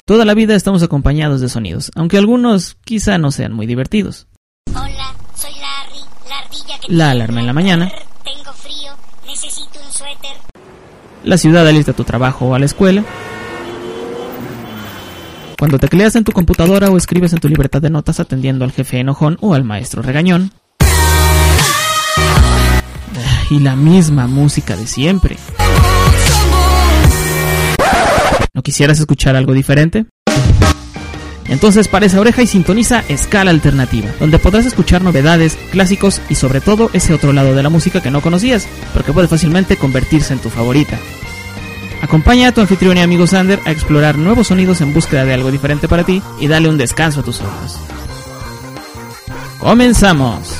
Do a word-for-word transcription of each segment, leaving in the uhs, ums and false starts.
Toda la vida estamos acompañados de sonidos, aunque algunos quizá no sean muy divertidos. Hola, soy Larry, la ardilla que... La alarma en la mañana. Tengo frío, necesito un suéter. La ciudad al irte a tu trabajo o a la escuela. Cuando tecleas en tu computadora o escribes en tu libreta de notas atendiendo al jefe enojón o al maestro regañón. Y la misma música de siempre. ¿No quisieras escuchar algo diferente? Entonces para esa oreja y sintoniza Escala Alternativa, donde podrás escuchar novedades, clásicos y sobre todo ese otro lado de la música que no conocías, pero que puede fácilmente convertirse en tu favorita. Acompaña a tu anfitrión y amigo Sander a explorar nuevos sonidos en búsqueda de algo diferente para ti y dale un descanso a tus oídos. ¡Comenzamos!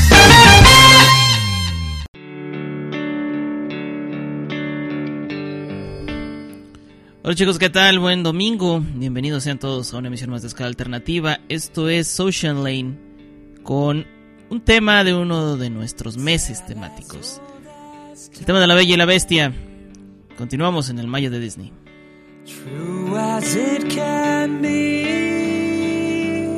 Hola chicos, ¿qué tal? Buen domingo. Bienvenidos sean todos a una emisión más de Escala Alternativa. Esto es Social Lane con un tema de uno de nuestros meses temáticos. El tema de la Bella y la Bestia. Continuamos en el mayo de Disney. True as it can be,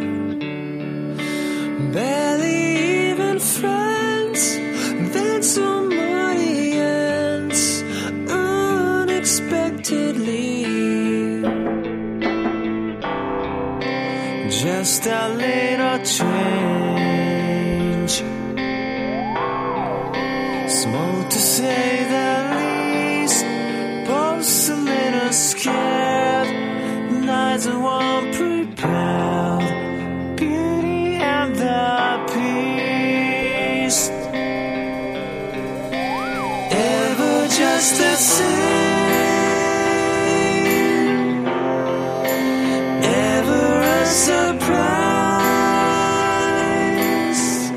barely even friends, then somebody ends unexpectedly. Just a little change, small to say the least, both a little scared, neither one prepared. Beauty and the Beast, ever just the same, ever a surprise,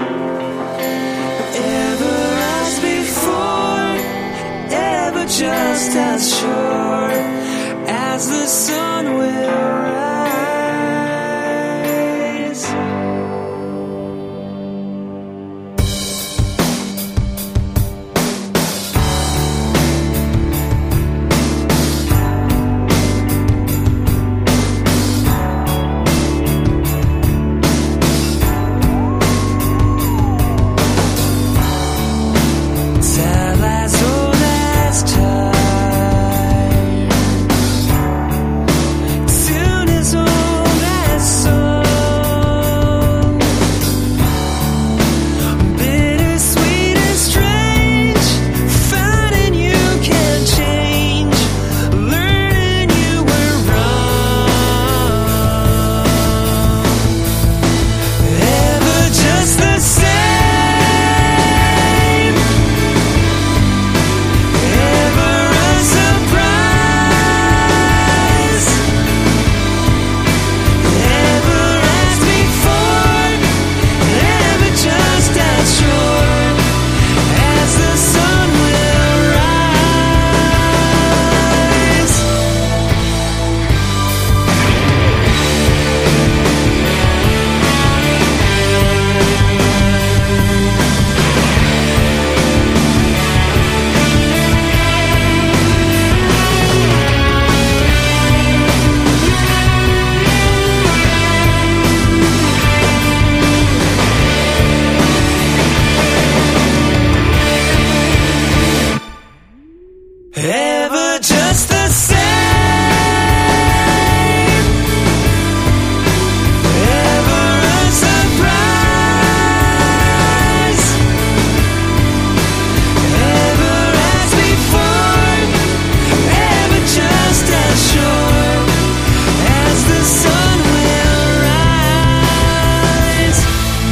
ever as before, ever just as sure as the sun will rise. Tell as old as time, soon as old as song, bittersweet and strange, finding you can change, learning you were wrong, ever just the same, ever a surprise, ever as before, ever just as sure as the sun will rise. Ever just the same, ever a surprise, ever as before, ever just as sure as the sun will rise.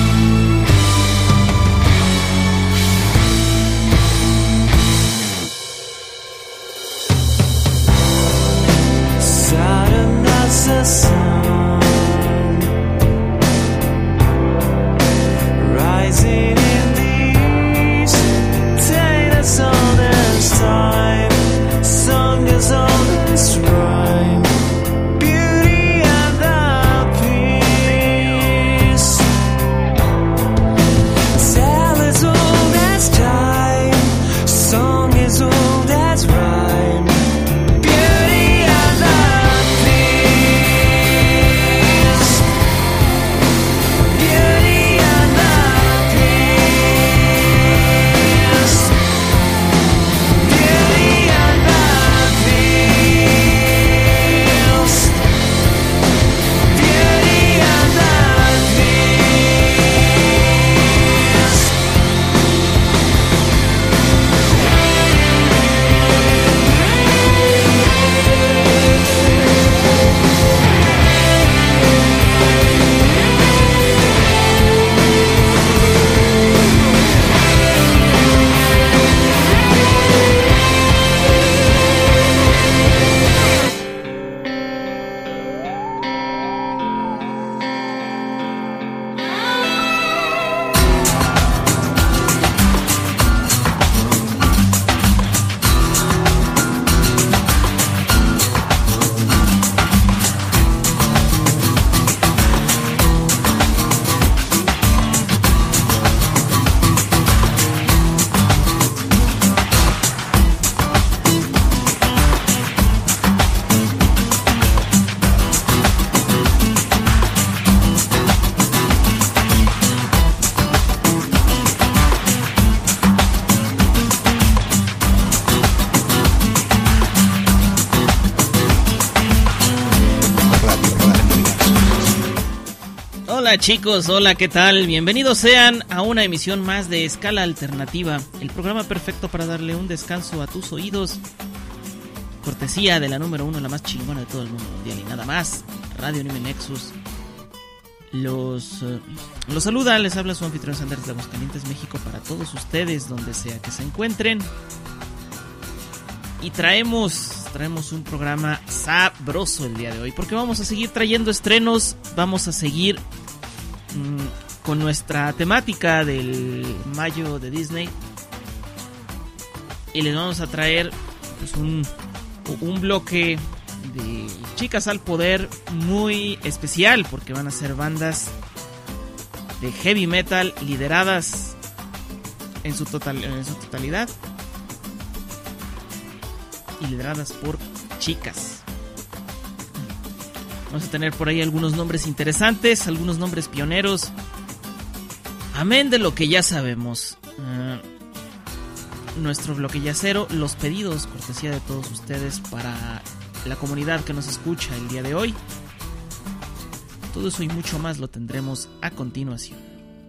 Sudden as the sun, rising in the east, tale as old as time, song as old as rhyme, beauty and the peace, tale as old as time, song as old as rhyme, beauty and the peace. Hola chicos, hola, ¿qué tal? Bienvenidos sean a una emisión más de Escala Alternativa, el programa perfecto para darle un descanso a tus oídos. Cortesía de la número uno, la más chingona de todo el mundo mundial y nada más, Radio Anime Nexus. Los, uh, los saluda, les habla su anfitrión Sanders de Aguascalientes, México, para todos ustedes, donde sea que se encuentren. Y traemos, traemos un programa sabroso el día de hoy, porque vamos a seguir trayendo estrenos, vamos a seguir mmm, con nuestra temática del mayo de Disney. Y les vamos a traer pues, un, un bloque de chicas al poder muy especial, porque van a ser bandas de heavy metal lideradas en su, total, en su totalidad y lideradas por chicas. Vamos a tener por ahí algunos nombres interesantes, algunos nombres pioneros, amén de lo que ya sabemos. Uh, nuestro bloque yacero, los pedidos, cortesía de todos ustedes para la comunidad que nos escucha el día de hoy. Todo eso y mucho más lo tendremos a continuación.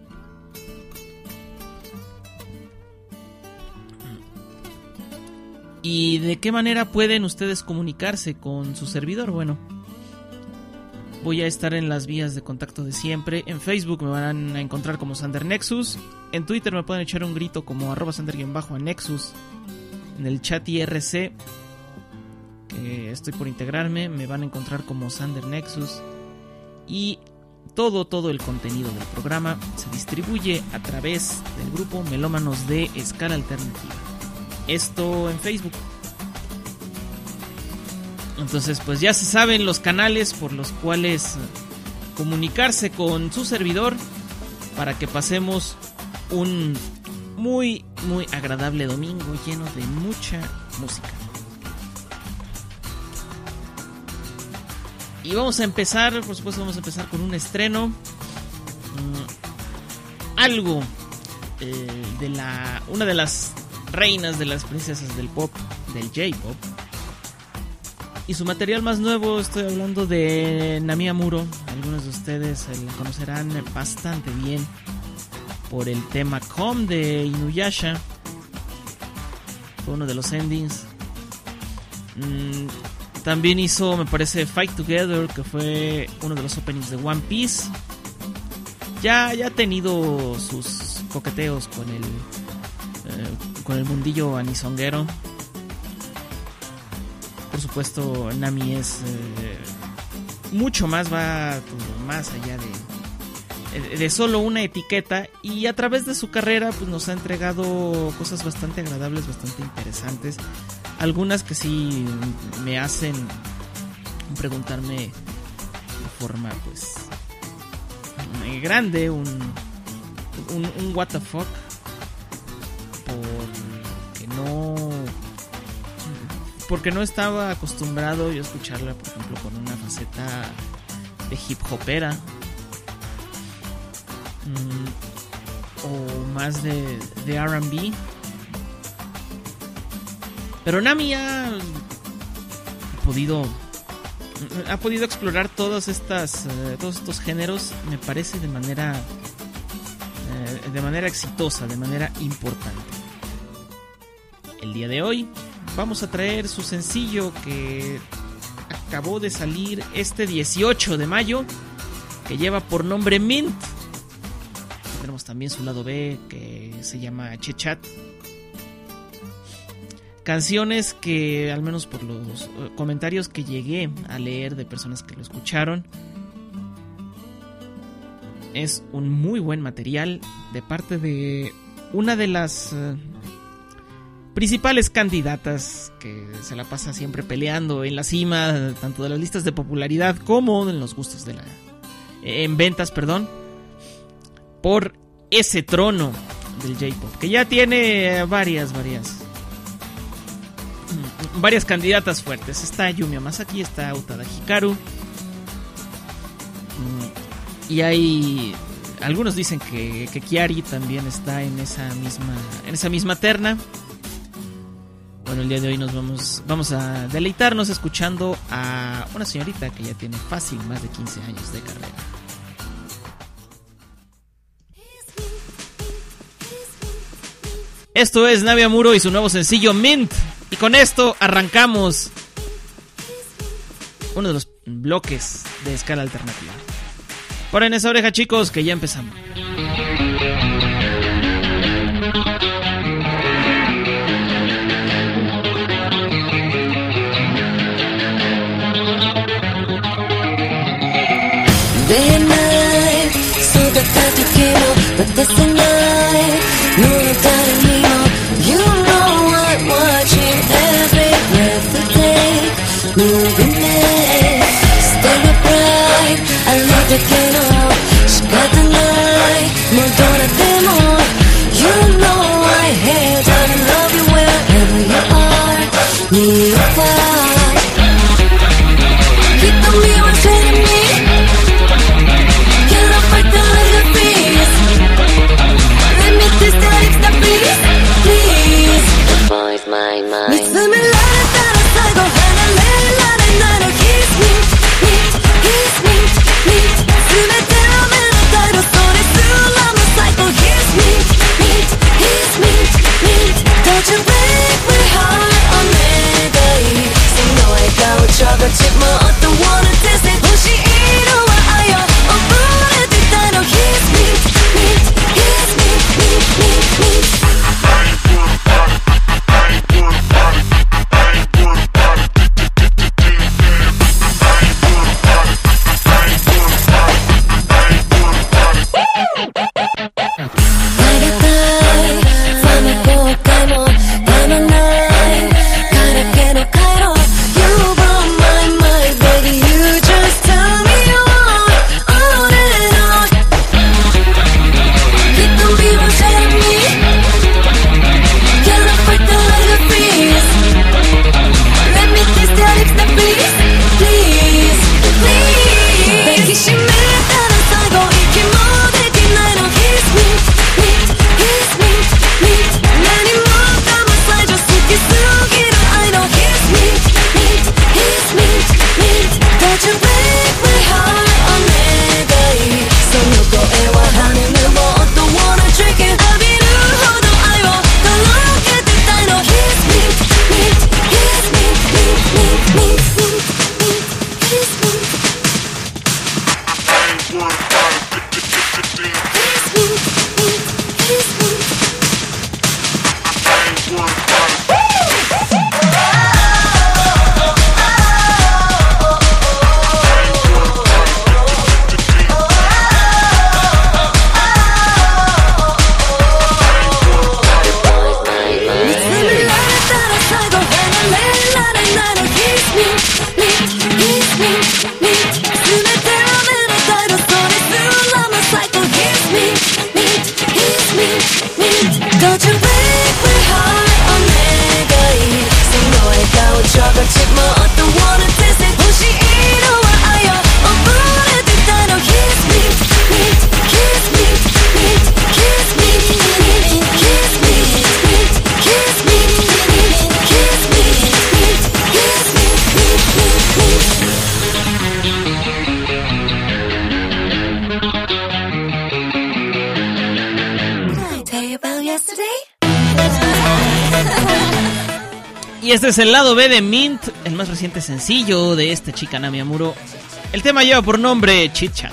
¿Y de qué manera pueden ustedes comunicarse con su servidor? Bueno, voy a estar en las vías de contacto de siempre. En Facebook me van a encontrar como Sander Nexus. En Twitter me pueden echar un grito como arroba Sander-Nexus. En el chat I R C, que estoy por integrarme, me van a encontrar como Sander Nexus. Y todo, todo el contenido del programa se distribuye a través del grupo Melómanos de Escala Alternativa. Esto en Facebook. Entonces pues ya se saben los canales por los cuales comunicarse con su servidor para que pasemos un muy muy agradable domingo lleno de mucha música. Y vamos a empezar, por supuesto vamos a empezar con un estreno, mm, algo eh, de la una de las reinas de las princesas del pop, del J-pop. Y su material más nuevo, estoy hablando de Nami Amuro. Algunos de ustedes la conocerán bastante bien por el tema Come de Inuyasha. Fue uno de los endings. Mm, también hizo, me parece, Fight Together, que fue uno de los openings de One Piece. Ya, ya ha tenido sus coqueteos con el eh, con el mundillo anisonguero. Por supuesto, Nami es eh, mucho más, va más allá de, de solo una etiqueta, y a través de su carrera pues nos ha entregado cosas bastante agradables, bastante interesantes, algunas que sí me hacen preguntarme de forma pues grande un, un, un what the fuck, porque no porque no estaba acostumbrado yo a escucharla, por ejemplo, con una faceta de hip hopera, mm, o más de, de R and B. Pero Nami ha podido ha podido explorar todas estas uh, todos estos géneros, me parece, de manera uh, de manera exitosa, de manera importante. El día de hoy vamos a traer su sencillo que acabó de salir este dieciocho de mayo, que lleva por nombre Mint. Tenemos también su lado B, que se llama Chechat. Canciones que, al menos por los comentarios que llegué a leer de personas que lo escucharon, es un muy buen material de parte de una de las uh, principales candidatas que se la pasa siempre peleando en la cima, tanto de las listas de popularidad como en los gustos de la en ventas, perdón, por ese trono del J-pop, que ya tiene varias varias varias candidatas fuertes. Está Yumi Masaki, está Utada Hikaru, y hay algunos dicen que, que Kiari también está en esa misma en esa misma terna. Bueno, el día de hoy nos vamos, vamos a deleitarnos escuchando a una señorita que ya tiene fácil más de quince años de carrera. Esto es Navi Amuro y su nuevo sencillo Mint. Y con esto arrancamos uno de los bloques de Escala Alternativa. Ponen esa oreja, chicos, que ya empezamos. Day and night, そうだった時も渡せない物足りにも You know I'm watching every breath of day Moving day Stay upright あれだけの仕方ない戻らっても You know I hate and love you wherever you are Need a fight 瞳を教えてみ見つめられたら最後離れられないの Kiss me, me, kiss me, me 全ての目の態度それすらも最高 Kiss me, me, kiss me, me Don't you break my heart お願いその笑顔ちょっとちもっと wanna taste it 欲しいのは愛を溺れてたの Kiss me, me, kiss me, me, me, me Y este es el lado B de Mint, el más reciente sencillo de esta chica Navi Amuro. El tema lleva por nombre Chit Chat.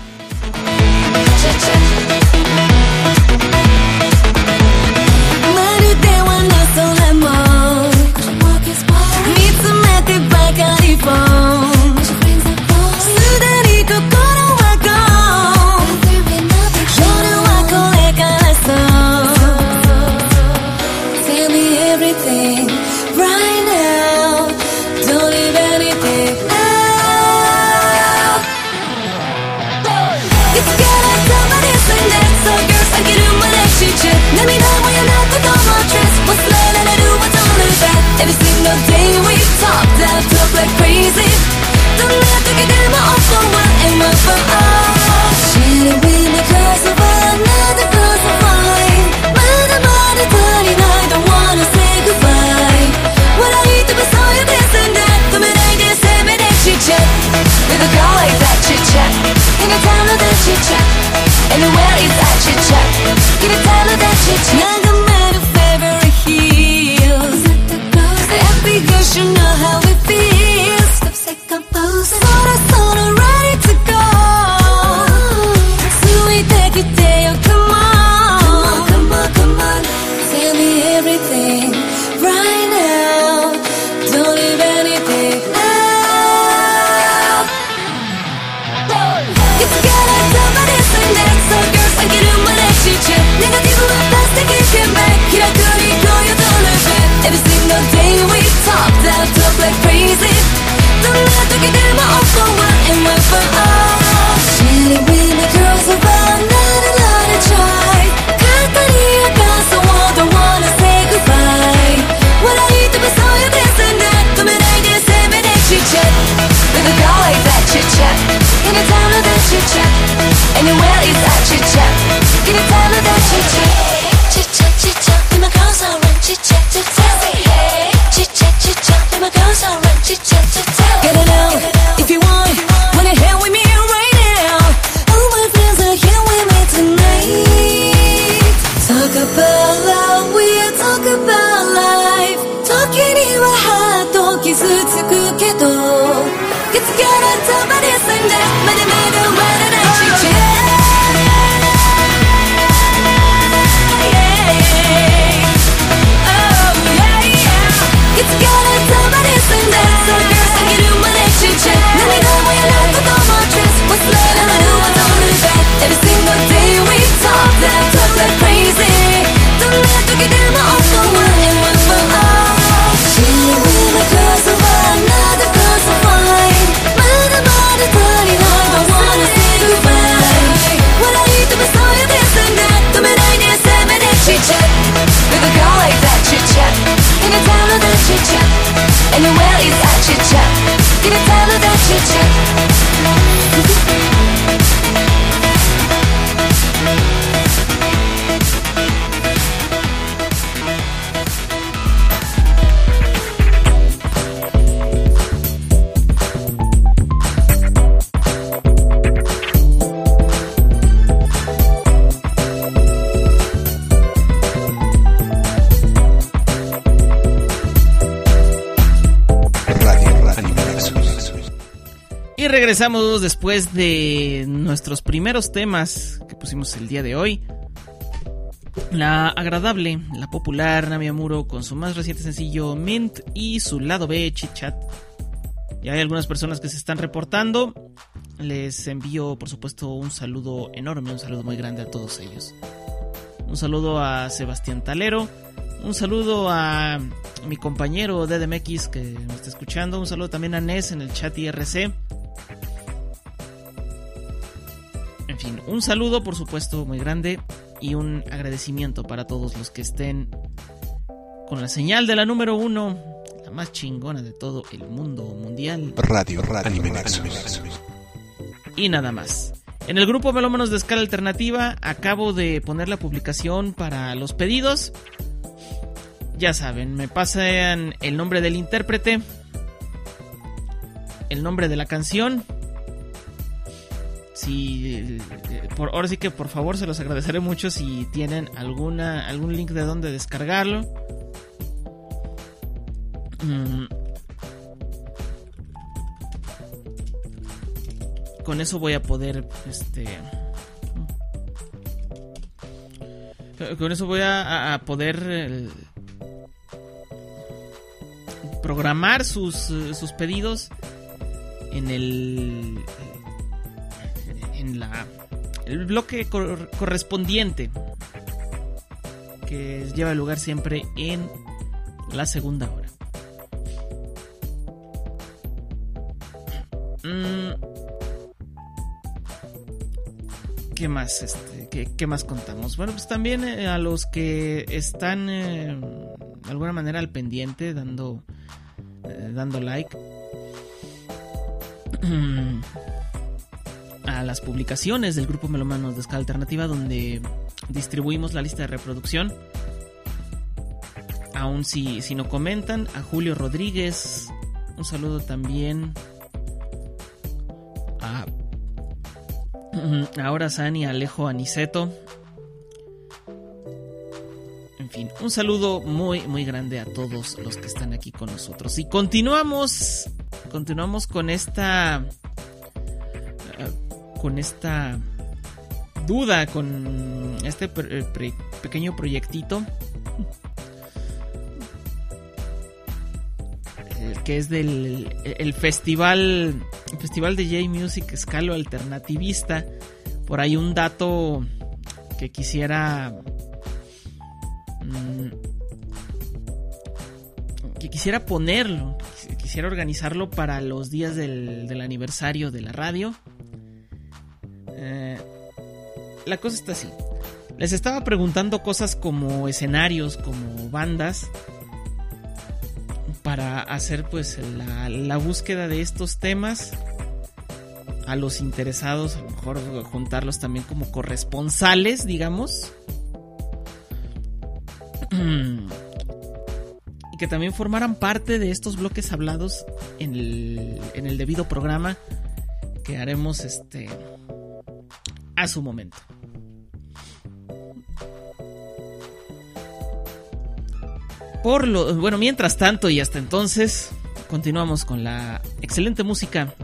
Every single day we talk, that talk like crazy. Don't let the get them off the one and one for all. Shouldn't be because of another cause of mine. Mother, mother, daddy, I don't wanna say goodbye. What I need to be so you this and that. The minute I get seven and chit chat. With a girl like that chit chat. In a town of that chit chat. Anywhere is that chit chat. In a town of that chit chat. chit chat chat chat. Get it out if you want. Wanna hang with me right now? All my friends are here with me tonight. Talk about love, we'll talk about life. Talking in my heart, と傷つくけど。Get together, somebody sing that. Many, many, many, many chit chat. Get together, somebody sing that. So girls, I can do my next chit chat. Let me know when you're not with all my tricks. What's late and I do, I don't look back. Every single day we talk that, talk that crazy. Don't let to get in my own for one and one for all. She will a glass of wine, another glass of wine. Mother, mother, darling, I don't wanna say goodbye. What I need to be so you this and that. Don't be like this, I'm in that chit chat. With a girl like that chit chat. In a town of that chit chat. Anywhere is that chit chat. In a town of that chit chat. Y regresamos después de nuestros primeros temas que pusimos el día de hoy. La agradable, la popular Nami Amuro con su más reciente sencillo Mint y su lado B, Chit Chat. Ya hay algunas personas que se están reportando. Les envío, por supuesto, un saludo enorme, un saludo muy grande a todos ellos. Un saludo a Sebastián Talero. Un saludo a mi compañero D D M X que me está escuchando. Un saludo también a Nes en el chat I R C. En fin, un saludo por supuesto muy grande y un agradecimiento para todos los que estén con la señal de la número uno, la más chingona de todo el mundo mundial. Radio, radio, Anime Nexus. Y nada más. En el grupo Melómanos de Escala Alternativa acabo de poner la publicación para los pedidos. Ya saben, me pasan el nombre del intérprete, el nombre de la canción. Si, por, ahora sí que por favor se los agradeceré mucho si tienen alguna algún link de donde descargarlo. Mm. Con eso voy a poder, este, con eso voy a, a poder eh, programar sus sus pedidos en el en la el bloque cor- correspondiente que lleva lugar siempre en la segunda hora. Mm. ¿Qué más? Este, ¿qué, ¿Qué más contamos? Bueno, pues también eh, a los que están eh, de alguna manera al pendiente, dando eh, dando like a las publicaciones del grupo Melómanos de Escala Alternativa, donde distribuimos la lista de reproducción. Aún si, si no comentan, a Julio Rodríguez, un saludo también a ahora Sani, Alejo, Aniceto. En fin, un saludo muy muy grande a todos los que están aquí con nosotros. Y continuamos, continuamos con esta con esta duda, con este pre- pre- pequeño proyectito que es del el festival el festival de J-Music Escalo Alternativista. Por ahí un dato que quisiera mmm, que quisiera ponerlo, quisiera organizarlo para los días del, del aniversario de la radio. Eh, la cosa está así. Les estaba preguntando cosas como escenarios, como bandas, para hacer pues la, la búsqueda de estos temas. A los interesados, a lo mejor juntarlos también como corresponsales, digamos. Que que también formaran parte de estos bloques hablados en el, en el debido programa que haremos este a su momento. Por lo, bueno, mientras tanto y hasta entonces, continuamos con la excelente música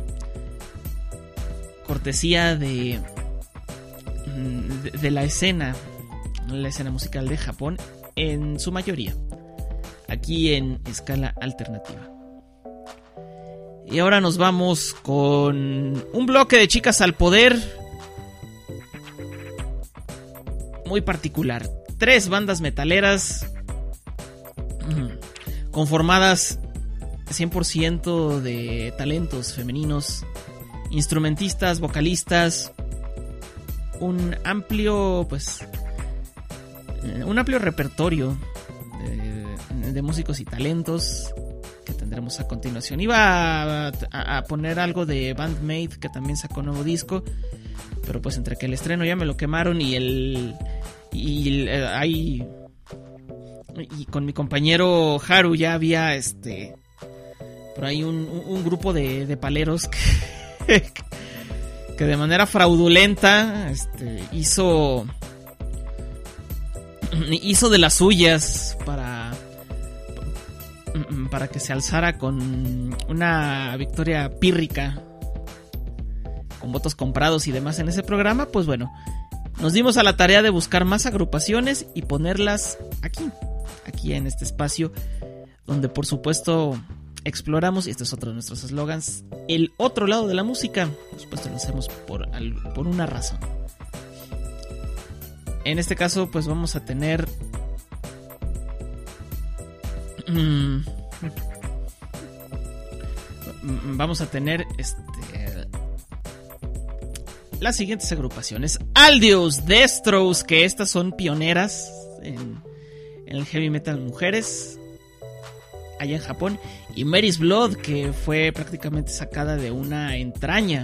cortesía de, de, de la escena, la escena musical de Japón en su mayoría, aquí en Escala Alternativa. Y ahora nos vamos con un bloque de chicas al poder muy particular. Tres bandas metaleras conformadas cien por ciento de talentos femeninos, instrumentistas, vocalistas, un amplio, pues, un amplio repertorio de, de músicos y talentos que tendremos a continuación. Iba a, a, a poner algo de Bandmate, que también sacó nuevo disco, pero pues entre que el estreno ya me lo quemaron y el y el, hay y con mi compañero Haru ya había este por ahí un, un grupo de, de paleros que, que de manera fraudulenta este, hizo hizo de las suyas para para que se alzara con una victoria pírrica con votos comprados y demás en ese programa. Pues bueno, nos dimos a la tarea de buscar más agrupaciones y ponerlas aquí aquí en este espacio, donde por supuesto exploramos, y este es otro de nuestros eslogans, el otro lado de la música. Por supuesto lo hacemos por, por una razón. En este caso pues vamos a tener mmm, vamos a tener este las siguientes agrupaciones: Aldius, Destros, que estas son pioneras en en el heavy metal mujeres allá en Japón, y Mary's Blood, que fue prácticamente sacada de una entraña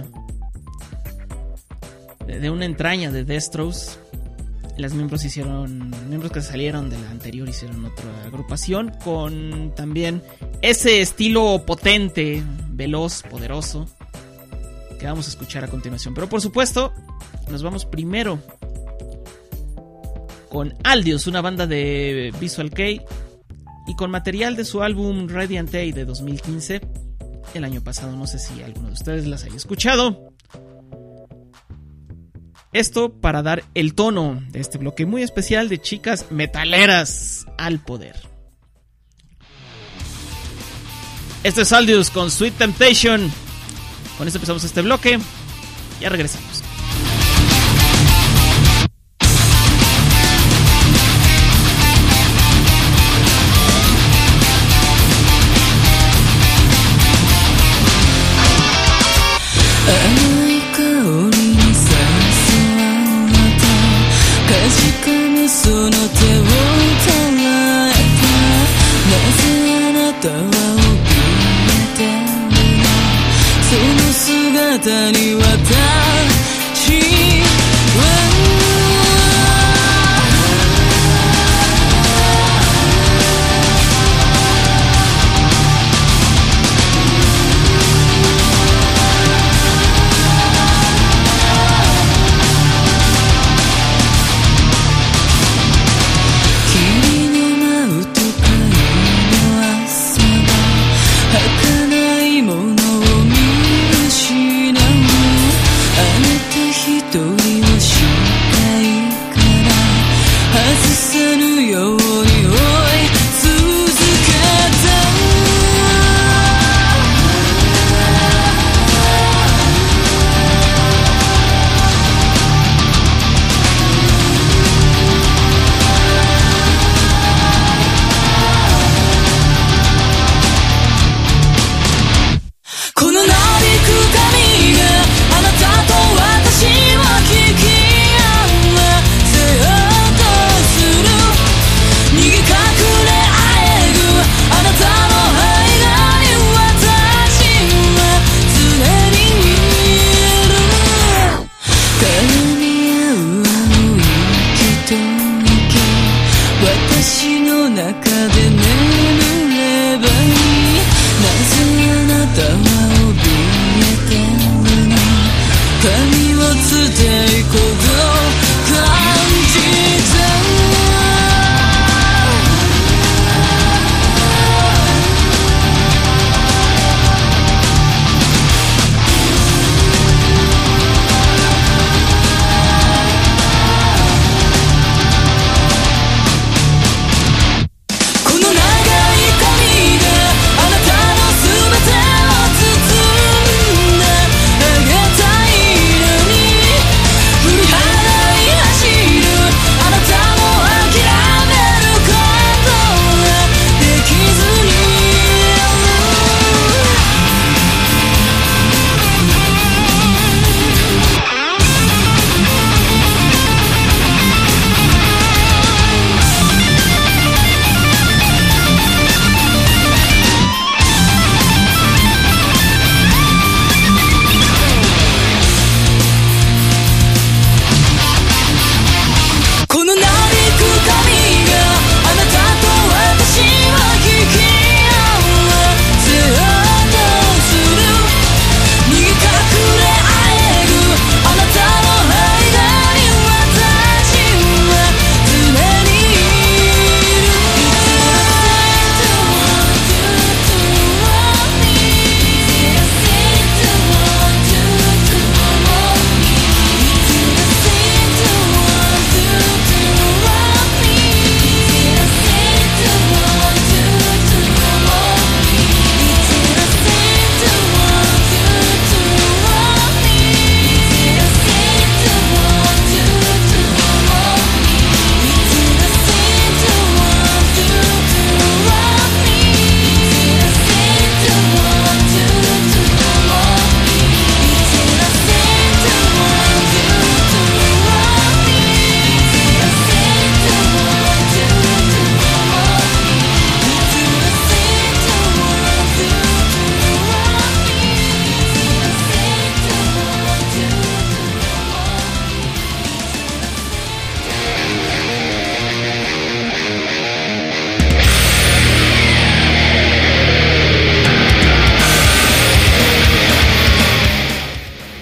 de, de una entraña de Destros. Las miembros hicieron miembros que salieron de la anterior hicieron otra agrupación con también ese estilo potente, veloz, poderoso que vamos a escuchar a continuación. Pero por supuesto nos vamos primero con Aldius, una banda de Visual Kei, y con material de su álbum Radiant Day de dos mil quince, el año pasado. No sé si alguno de ustedes las haya escuchado. Esto para dar el tono de este bloque muy especial de chicas metaleras al poder. Esto es Aldius con Sweet Temptation. Con esto empezamos este bloque. Ya regresamos. 儚いものを見失う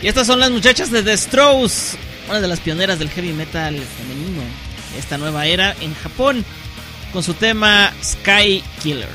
Y estas son las muchachas de The Strokes, una de las pioneras del heavy metal femenino de esta nueva era en Japón, con su tema Sky Killer.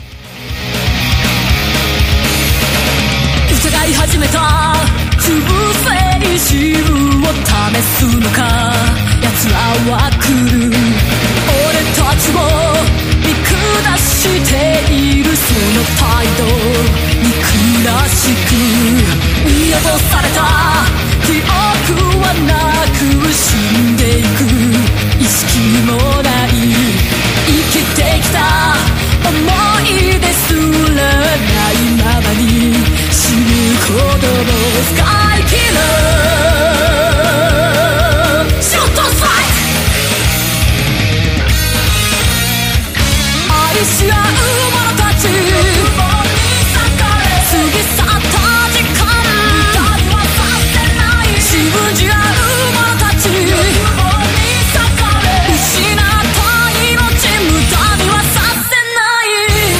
疑い始めた中性支部を試すのか奴らは来る俺たちを見下しているその態度憎らしく見落とされた記憶はなく死んでいく意識もない生きてきた思い出すらないままに死ぬほどのスカイキラーショットストライク愛し合う者たち過ぎ去った時間自分じ合う者たち失った命無駄にはさせない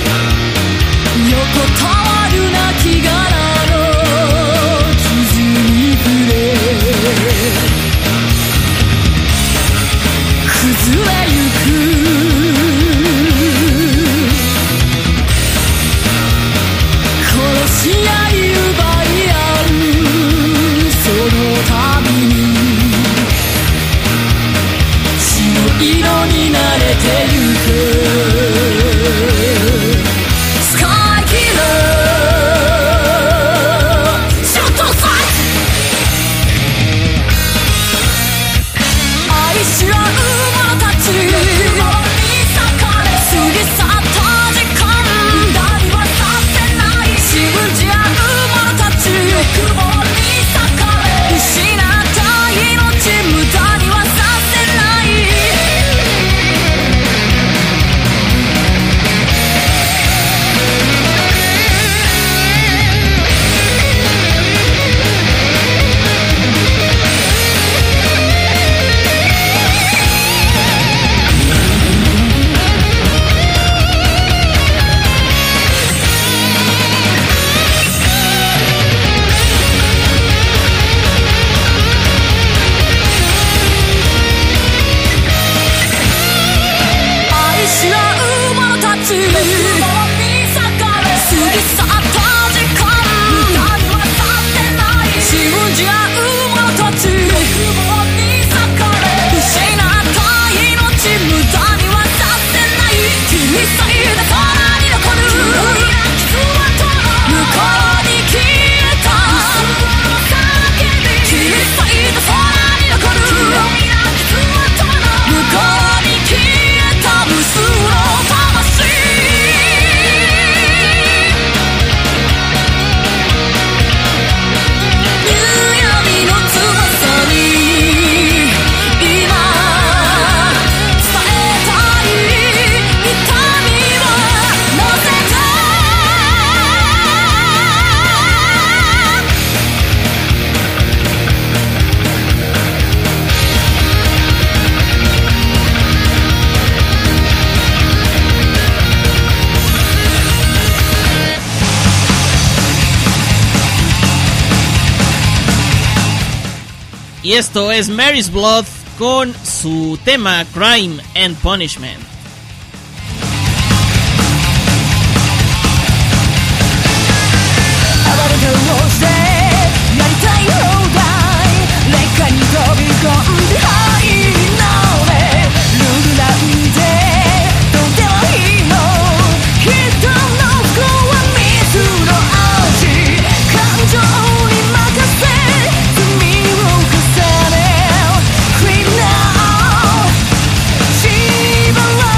横たわるなきが崩れゆく殺し合い奪い合うその度に血の色に慣れてゆくスカイキラーショットストライク愛し合う過ぎ去った時間誰はさせない信じ合う者たち欲望に裂かれ失った命無駄にはさせない Y esto es Mary's Blood con su tema Crime and Punishment. Even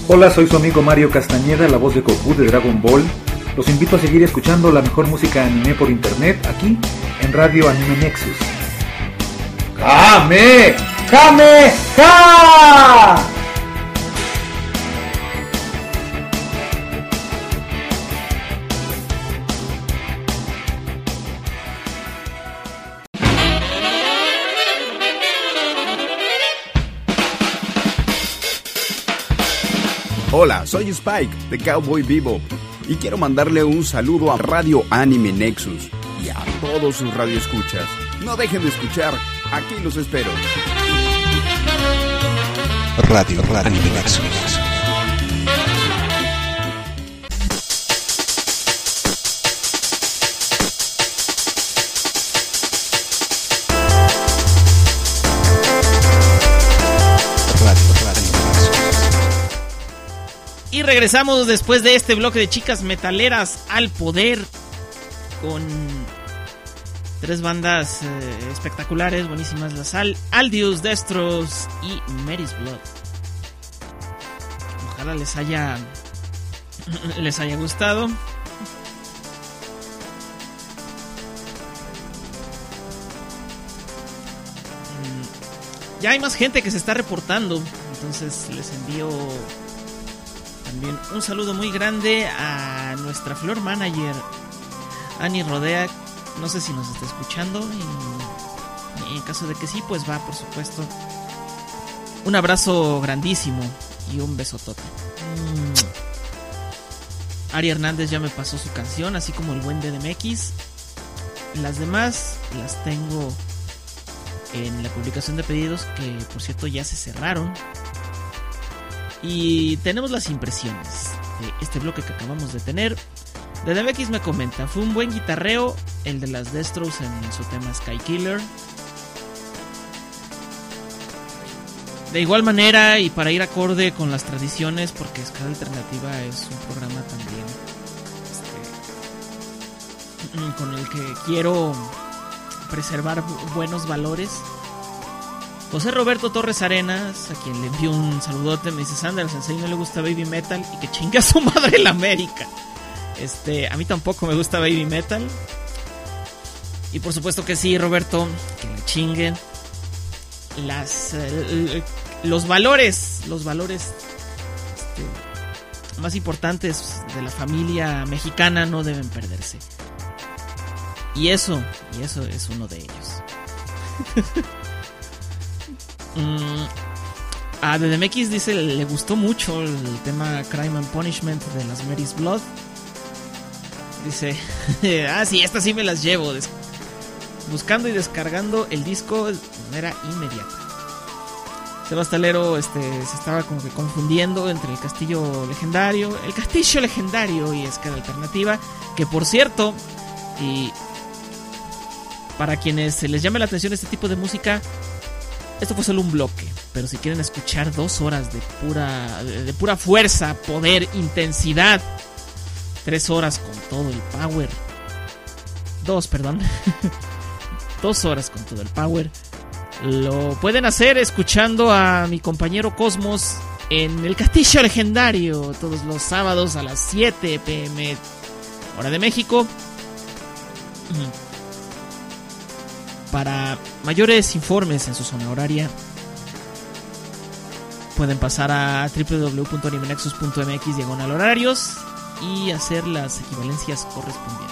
Hola, soy su amigo Mario Castañeda, la voz de Goku de Dragon Ball. Los invito a seguir escuchando la mejor música anime por internet aquí en Radio Anime Nexus. ¡Kame! ¡Kame! ¡Ja! Hola, soy Spike de Cowboy Bebop y quiero mandarle un saludo a Radio Anime Nexus y a todos sus radioescuchas. No dejen de escuchar, aquí los espero. Radio, Radio Anime Nexus. Y regresamos después de este bloque de chicas metaleras al poder con tres bandas eh, espectaculares, buenísimas, las Al- Aldius, Destros y Mary's Blood. Ojalá les haya les haya gustado. Mm, ya hay más gente que se está reportando, entonces les envío también un saludo muy grande a nuestra floor manager Ani Rodea. No sé si nos está escuchando y, y en caso de que sí, pues va, por supuesto, un abrazo grandísimo y un besotote. mm. Ari Hernández ya me pasó su canción, así como el buen D D M X. Las demás las tengo en la publicación de pedidos, que por cierto ya se cerraron. Y tenemos las impresiones de este bloque que acabamos de tener. D D M X me comenta: fue un buen guitarreo el de las Destros en su tema Sky Killer. De igual manera, y para ir acorde con las tradiciones, porque Ska Alternativa es un programa también este, con el que quiero preservar buenos valores, José Roberto Torres Arenas, a quien le envío un saludote, me dice: Sander, al sensei no le gusta Baby Metal y que chingue a su madre la América. Este, a mí tampoco me gusta Baby Metal. Y por supuesto que sí, Roberto, que le chinguen. Las, eh, los valores, los valores este, más importantes de la familia mexicana no deben perderse. Y eso, y eso es uno de ellos. mm, a D D M X dice, le gustó mucho el tema Crime and Punishment de las Mary's Blood. Dice, ah sí, estas sí me las llevo. Des- buscando y descargando el disco de manera inmediata. Sebastalero este, se estaba como que confundiendo entre el Castillo Legendario, el Castillo Legendario y Ska Alternativa, que por cierto, y para quienes se les llame la atención este tipo de música, esto fue solo un bloque, pero si quieren escuchar dos horas de pura, de, de pura fuerza, poder, intensidad, tres horas con todo el power, dos, perdón, dos horas con todo el power, lo pueden hacer escuchando a mi compañero Cosmos en el Castillo Legendario todos los sábados a las siete pm hora de México. Para mayores informes en su zona horaria pueden pasar a doble u doble u doble u punto anime nexus punto m x diagonal horarios y hacer las equivalencias correspondientes.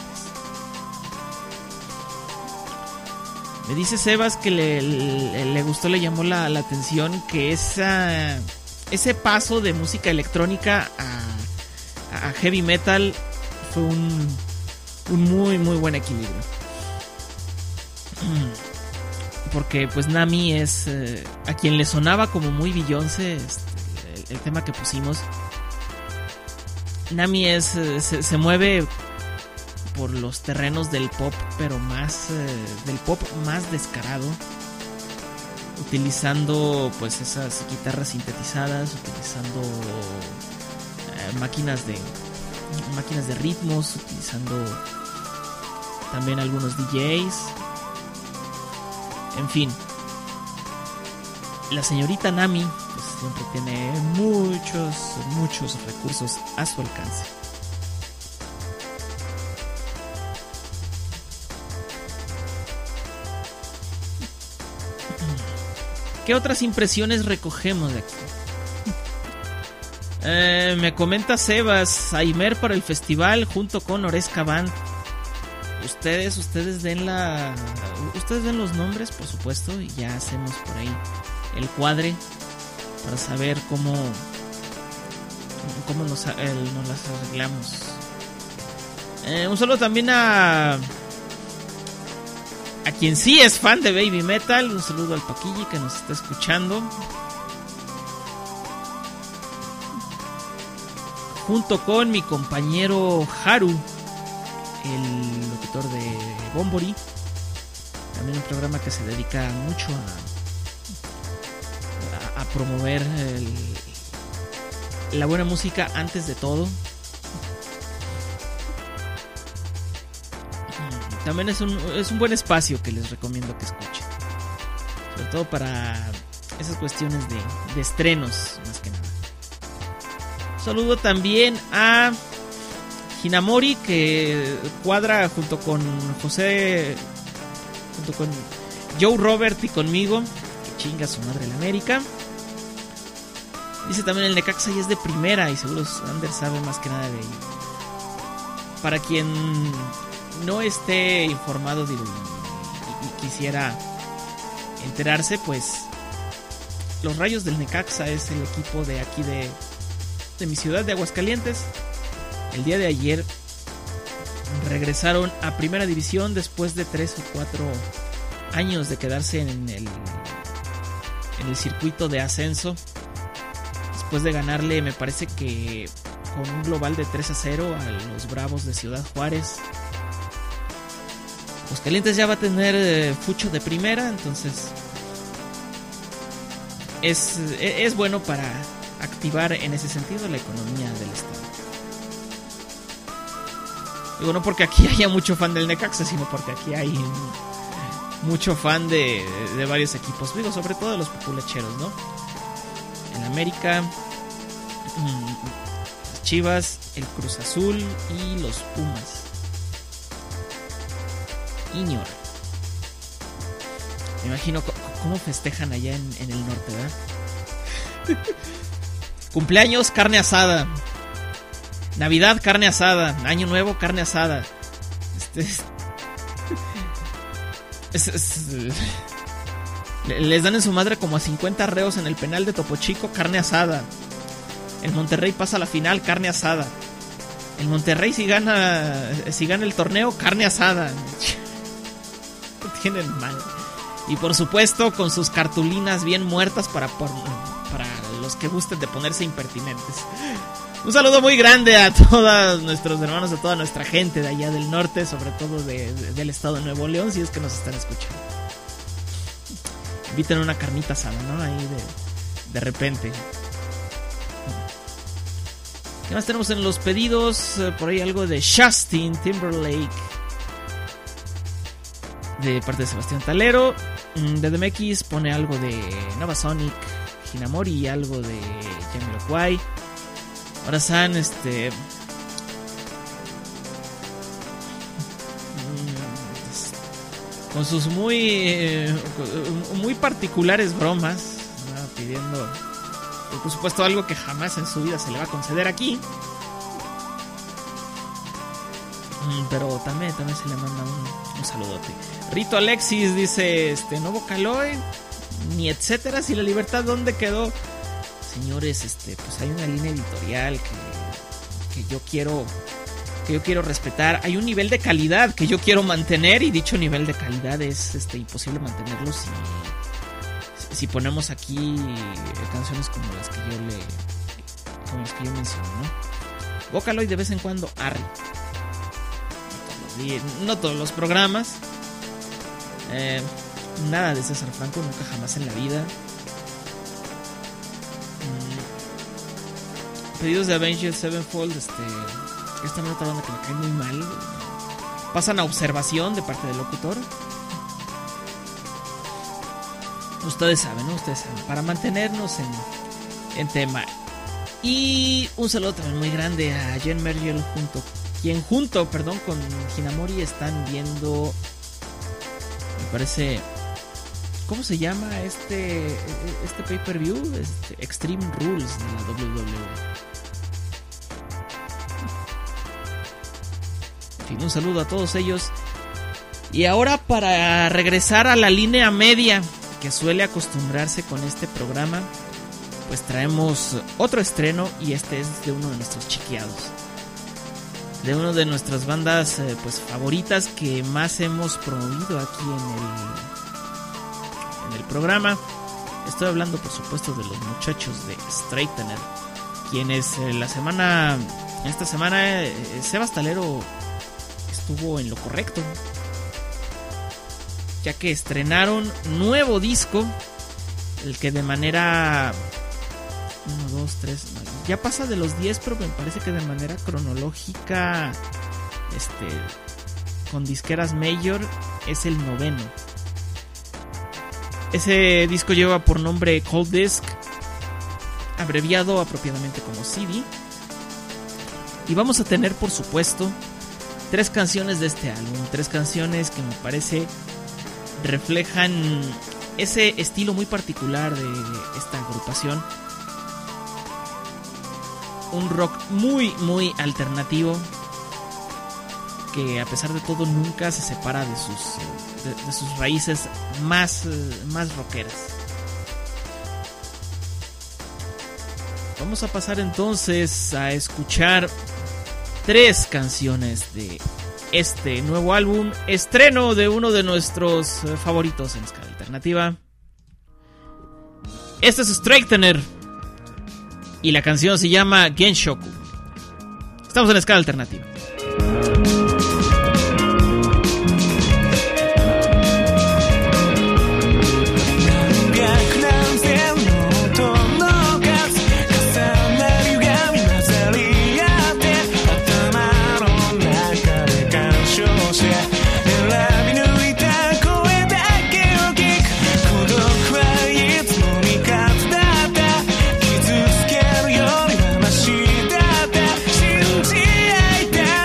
Me dice Sebas que le, le, le gustó, le llamó la, la atención que esa, ese paso de música electrónica a, a heavy metal fue un, un muy muy buen equilibrio. Porque pues Nami es eh, a quien le sonaba como muy Beyoncé, este, el, el tema que pusimos. Nami es eh, se, se mueve por los terrenos del pop, pero más eh, del pop más descarado, utilizando pues esas guitarras sintetizadas, utilizando eh, máquinas de máquinas de ritmos, utilizando también algunos D Js. En fin, la señorita Nami pues siempre tiene muchos, muchos recursos a su alcance. ¿Qué otras impresiones recogemos de aquí? Eh, me comenta Sebas, Aimer para el festival junto con Oresca Band. Ustedes, ustedes den la, ustedes den los nombres, por supuesto, y ya hacemos por ahí el cuadre para saber cómo, cómo nos, eh, nos las arreglamos. Eh, un saludo también a a quien sí es fan de Baby Metal. Un saludo al Paquilli que nos está escuchando. Junto con mi compañero Haru, el locutor de Bombori. También un programa que se dedica mucho a, a, a promover el, la buena música antes de todo. También es un, es un buen espacio que les recomiendo que escuchen. Sobre todo para esas cuestiones de, de estrenos, más que nada. Un saludo también a Hinamori, que cuadra junto con José, junto con Joe Robert y conmigo, que chinga su madre la América. Dice también el Necaxa y es de primera, y seguro Ander sabe más que nada de ello. Para quien no esté informado de, y, y quisiera enterarse, pues los Rayos del Necaxa es el equipo de aquí de, de mi ciudad de Aguascalientes. El día de ayer regresaron a primera división después de tres o cuatro años de quedarse en el, en el circuito de ascenso, después de ganarle, me parece que con un global de tres a cero a los Bravos de Ciudad Juárez. Aguascalientes ya va a tener eh, fucho de primera, entonces es, es bueno para activar en ese sentido la economía del estado. Digo, no porque aquí haya mucho fan del Necaxa, sino porque aquí hay mucho fan de, de varios equipos, digo, sobre todo de los populacheros, ¿no? El América, las Chivas, el Cruz Azul y los Pumas. Iñor. Me imagino c- cómo festejan allá en, en el norte, ¿verdad? Cumpleaños, carne asada. Navidad, carne asada. Año nuevo, carne asada. Este es, es, es, les dan en su madre como a cincuenta reos en el penal de Topo Chico, carne asada. El Monterrey pasa a la final, carne asada. El Monterrey si gana, si gana el torneo, carne asada. Tienen mal. Y por supuesto con sus cartulinas bien muertas para, por, para los que gusten de ponerse impertinentes. Un saludo muy grande a todos nuestros hermanos, a toda nuestra gente de allá del norte, sobre todo de, de, del estado de Nuevo León, si es que nos están escuchando. Inviten una carnita asada, ¿no? Ahí de, de repente. ¿Qué más tenemos en los pedidos? Por ahí algo de Justin Timberlake, de parte de Sebastián Talero. De D M X pone algo de Navasonic, Hinamori y algo de Jamiroquai. Ahora San, este... con sus muy... Eh, muy particulares bromas, ¿no? Pidiendo, por supuesto, algo que jamás en su vida se le va a conceder aquí. Pero también, también se le manda un, un saludote. Rito Alexis dice, este, no Vocaloid, ni etcétera, si la libertad, ¿dónde quedó? Señores, este, pues hay una línea editorial que, que yo quiero, que yo quiero respetar. Hay un nivel de calidad que yo quiero mantener, y dicho nivel de calidad es, este, imposible mantenerlo si, si ponemos aquí canciones como las que yo le, como las que yo menciono, ¿no? Vocaloid de vez en cuando, arre. Y no todos los programas, eh, nada de César Franco, nunca jamás en la vida. mm, Pedidos de Avenged Sevenfold, este, esta otra banda que me cae muy mal, pasan a observación de parte del locutor. Ustedes saben, ¿no? Ustedes saben, para mantenernos en, en tema. Y un saludo también muy grande a Jen Merrill, junto, quien junto, perdón, con Hinamori están viendo, me parece, ¿cómo se llama este este pay-per-view? Este, Extreme Rules de la doble u doble u E. En fin, un saludo a todos ellos. Y ahora, para regresar a la línea media que suele acostumbrarse con este programa, pues traemos otro estreno, y este es de uno de nuestros chiqueados, de una de nuestras bandas eh, pues favoritas que más hemos promovido aquí en el, en el programa. Estoy hablando, por supuesto, de los muchachos de Straightener, quienes eh, la semana, esta semana, eh, Sebas Talero estuvo en lo correcto, ya que estrenaron nuevo disco, el que de manera uno, dos, tres, ya pasa de los diez, pero me parece que de manera cronológica, este, con disqueras Major, es el noveno. Ese disco lleva por nombre Cold Disc, abreviado apropiadamente como C D, y vamos a tener, por supuesto, tres canciones de este álbum, tres canciones que me parece reflejan ese estilo muy particular de esta agrupación. Un rock muy, muy alternativo, que a pesar de todo nunca se separa de sus, de, de sus raíces más, más rockeras. Vamos a pasar entonces a escuchar tres canciones de este nuevo álbum, estreno de uno de nuestros favoritos en escala alternativa. Este es Straightener y la canción se llama Genshoku. Estamos en escala alternativa. 「信じ合いたい」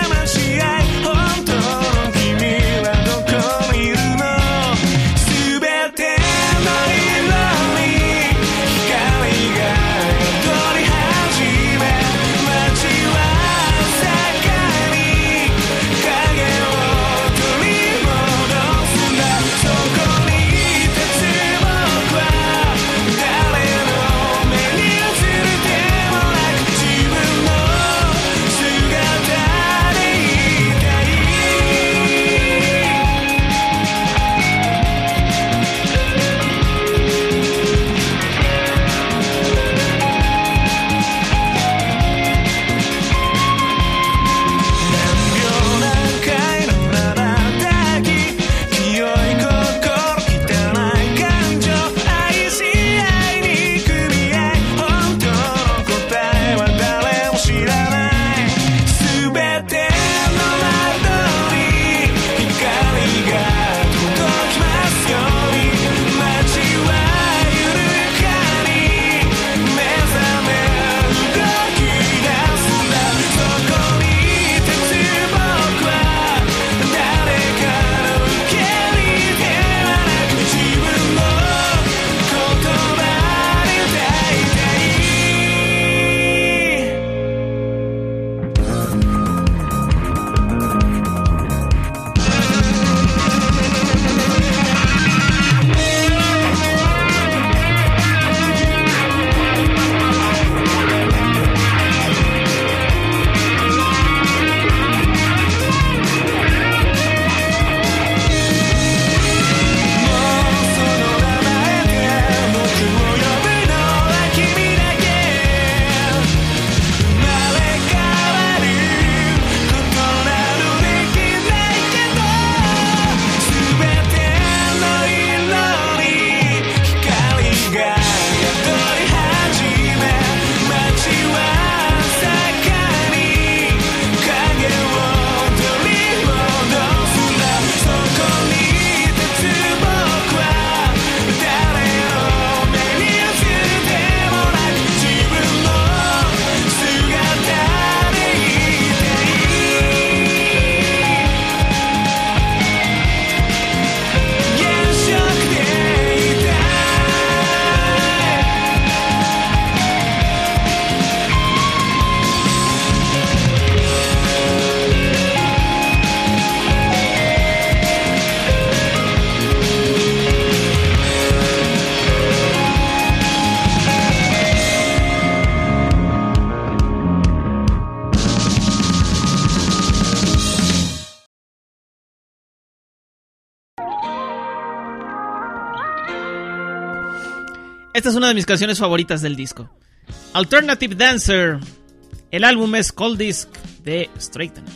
Esta es una de mis canciones favoritas del disco. Alternative Dancer. El álbum es Cold Disc de Straightener.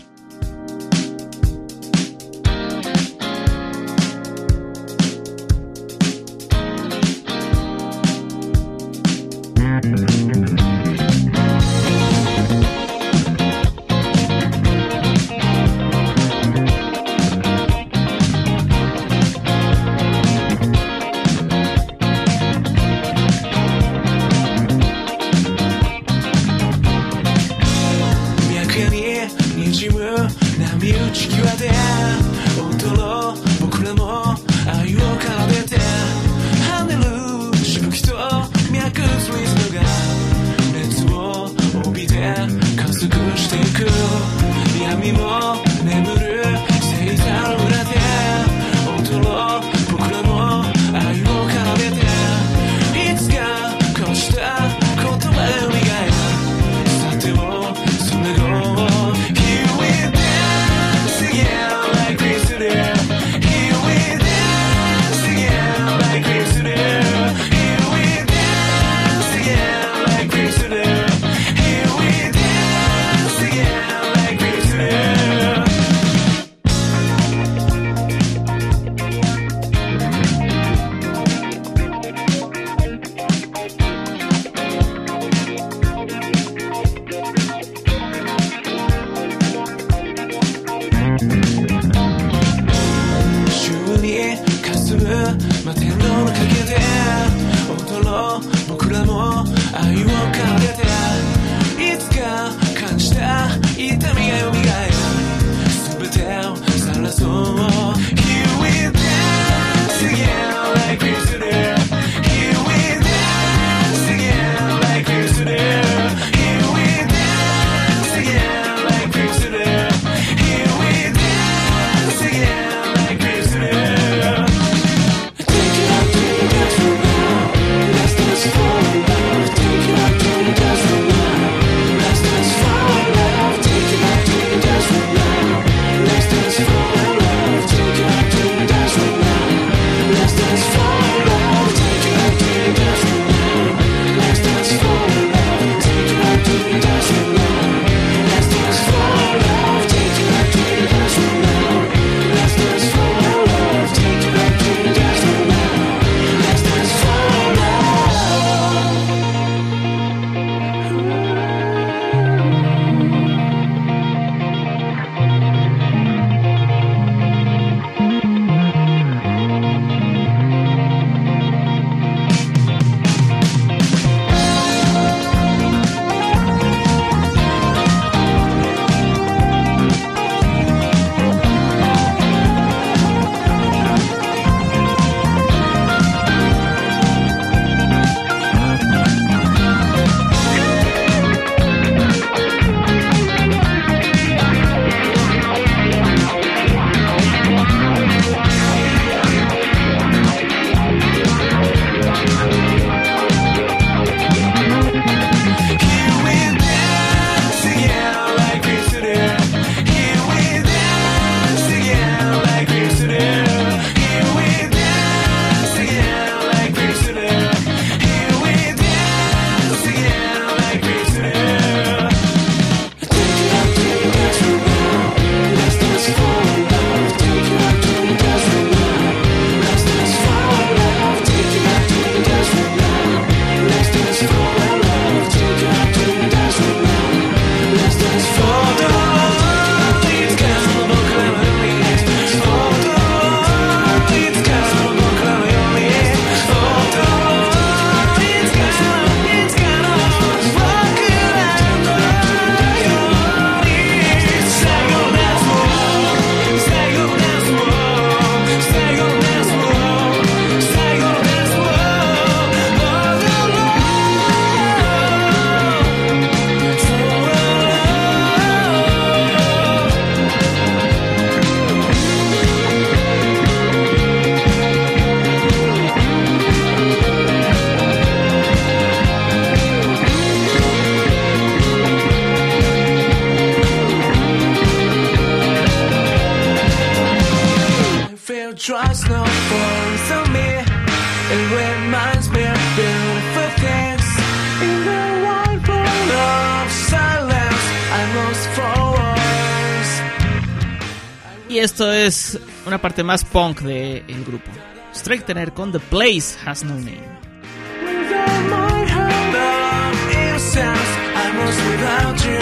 trust no forms of me. It reminds me of beautiful things. In the wide world of silence, I must forwards. Y esto es una parte más punk del grupo. Straightener con The Place Has No Name. Without my hand of innocence, I must without you.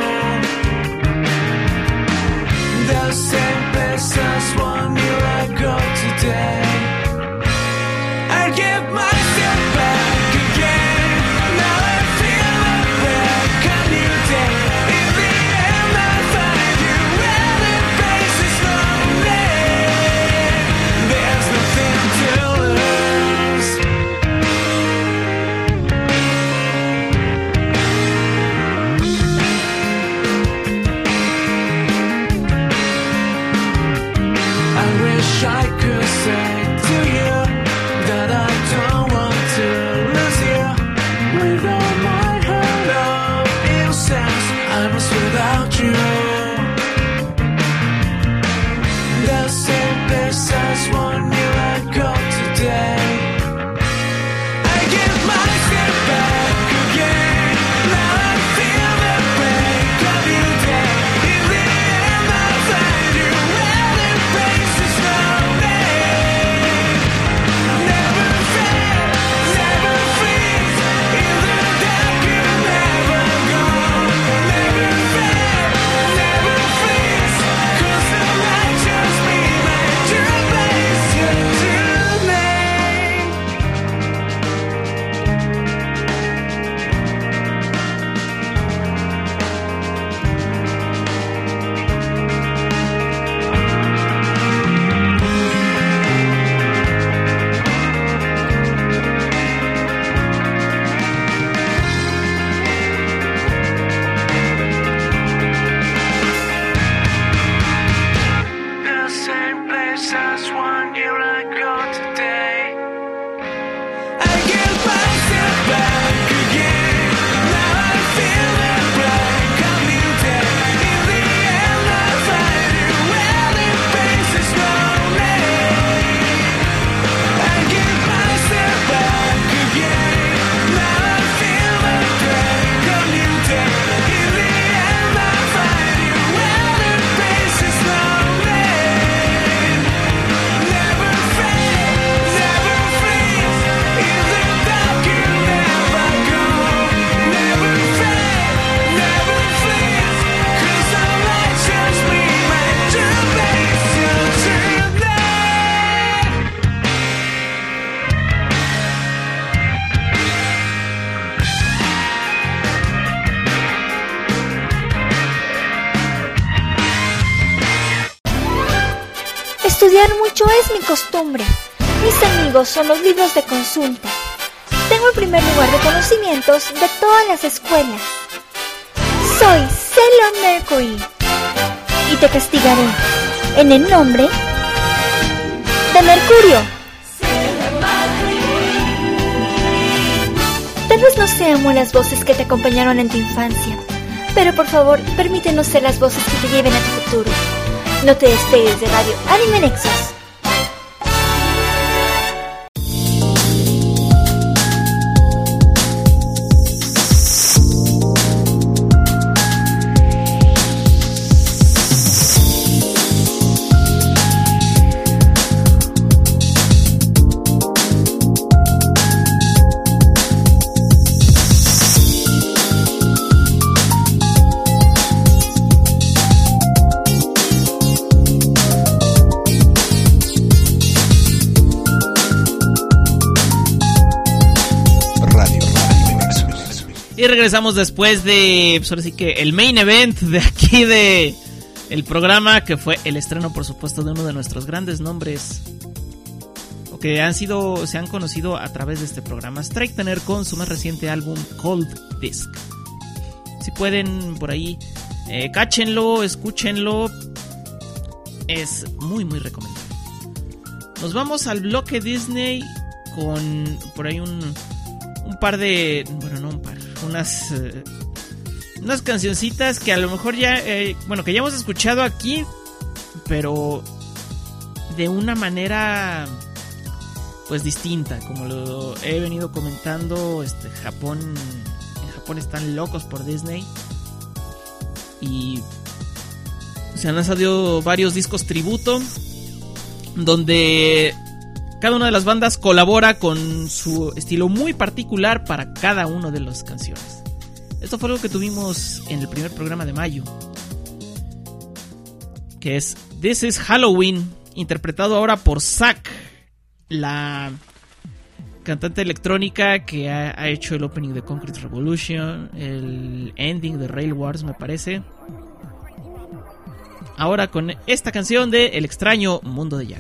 The same place as one year ago today. I give myself back again. Now I feel a break, a new day. In the end I find you where the place is lonely. There's nothing to lose. I wish I could say to you that I don't want to lose you. With all my heart of innocence, I must without you. The same place as one year ago today. I give myself back again. Now I feel the break of your day. In the end I find you where the place is lonely. Never fail, never freeze. In the dark you never go. Never fail, never freeze. 'Cause the light shows me my true place, your true name. The same place as one year ago today. I give myself back again. Now I feel the break of new day. In the end I find you where the place is lonely. I give myself back again. Now I feel the break of new day. In the end I find you where the place is lonely. Never fail, never freeze. In the dark you never go. Never fail, never freeze. 'Cause the light shows me my true place, your true name. Estudiar mucho es mi costumbre. Mis amigos son los libros de consulta. Tengo el primer lugar de conocimientos de todas las escuelas. Soy Sailor Mercury y te castigaré en el nombre de Mercurio. Tal vez no seamos las voces que te acompañaron en tu infancia, pero por favor, permítenos ser las voces que te lleven a tu futuro. No te despegues de Radio Anime Nexus. Y regresamos después de, pues ahora sí que el main event de aquí de el programa, que fue el estreno, por supuesto, de uno de nuestros grandes nombres, o que han sido, se han conocido a través de este programa, Straightener, con su más reciente álbum Cold Disc. Si pueden por ahí, eh, cáchenlo, escúchenlo, es muy muy recomendable. Nos vamos al bloque Disney con por ahí un un par de, bueno, no un par, unas eh, unas cancioncitas que a lo mejor ya, eh, bueno, que ya hemos escuchado aquí, pero de una manera pues distinta, como lo he venido comentando. Este Japón, en Japón están locos por Disney y se han lanzado varios discos tributo donde cada una de las bandas colabora con su estilo muy particular para cada una de las canciones. Esto fue lo que tuvimos en el primer programa de mayo, que es This is Halloween, interpretado ahora por Zack, la cantante electrónica que ha, ha hecho el opening de Concrete Revolution, el ending de Rail Wars, me parece. Ahora con esta canción de El extraño mundo de Jack.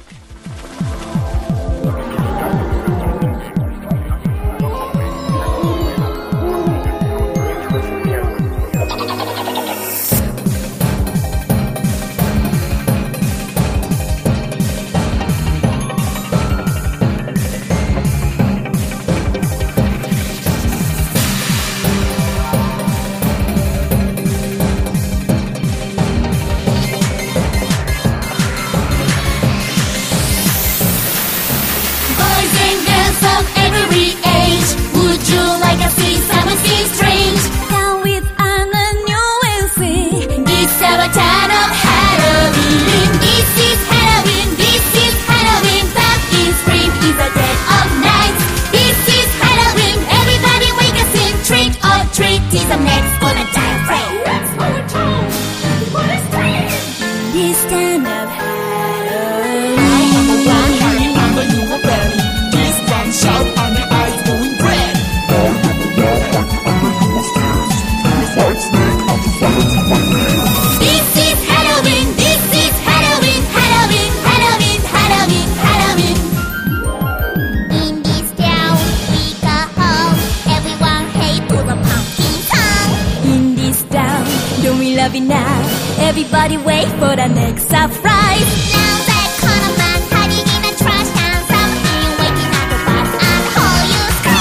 Everybody wait for the next surprise. Now that kind of man hiding in a trash can, something waking up the bus and call you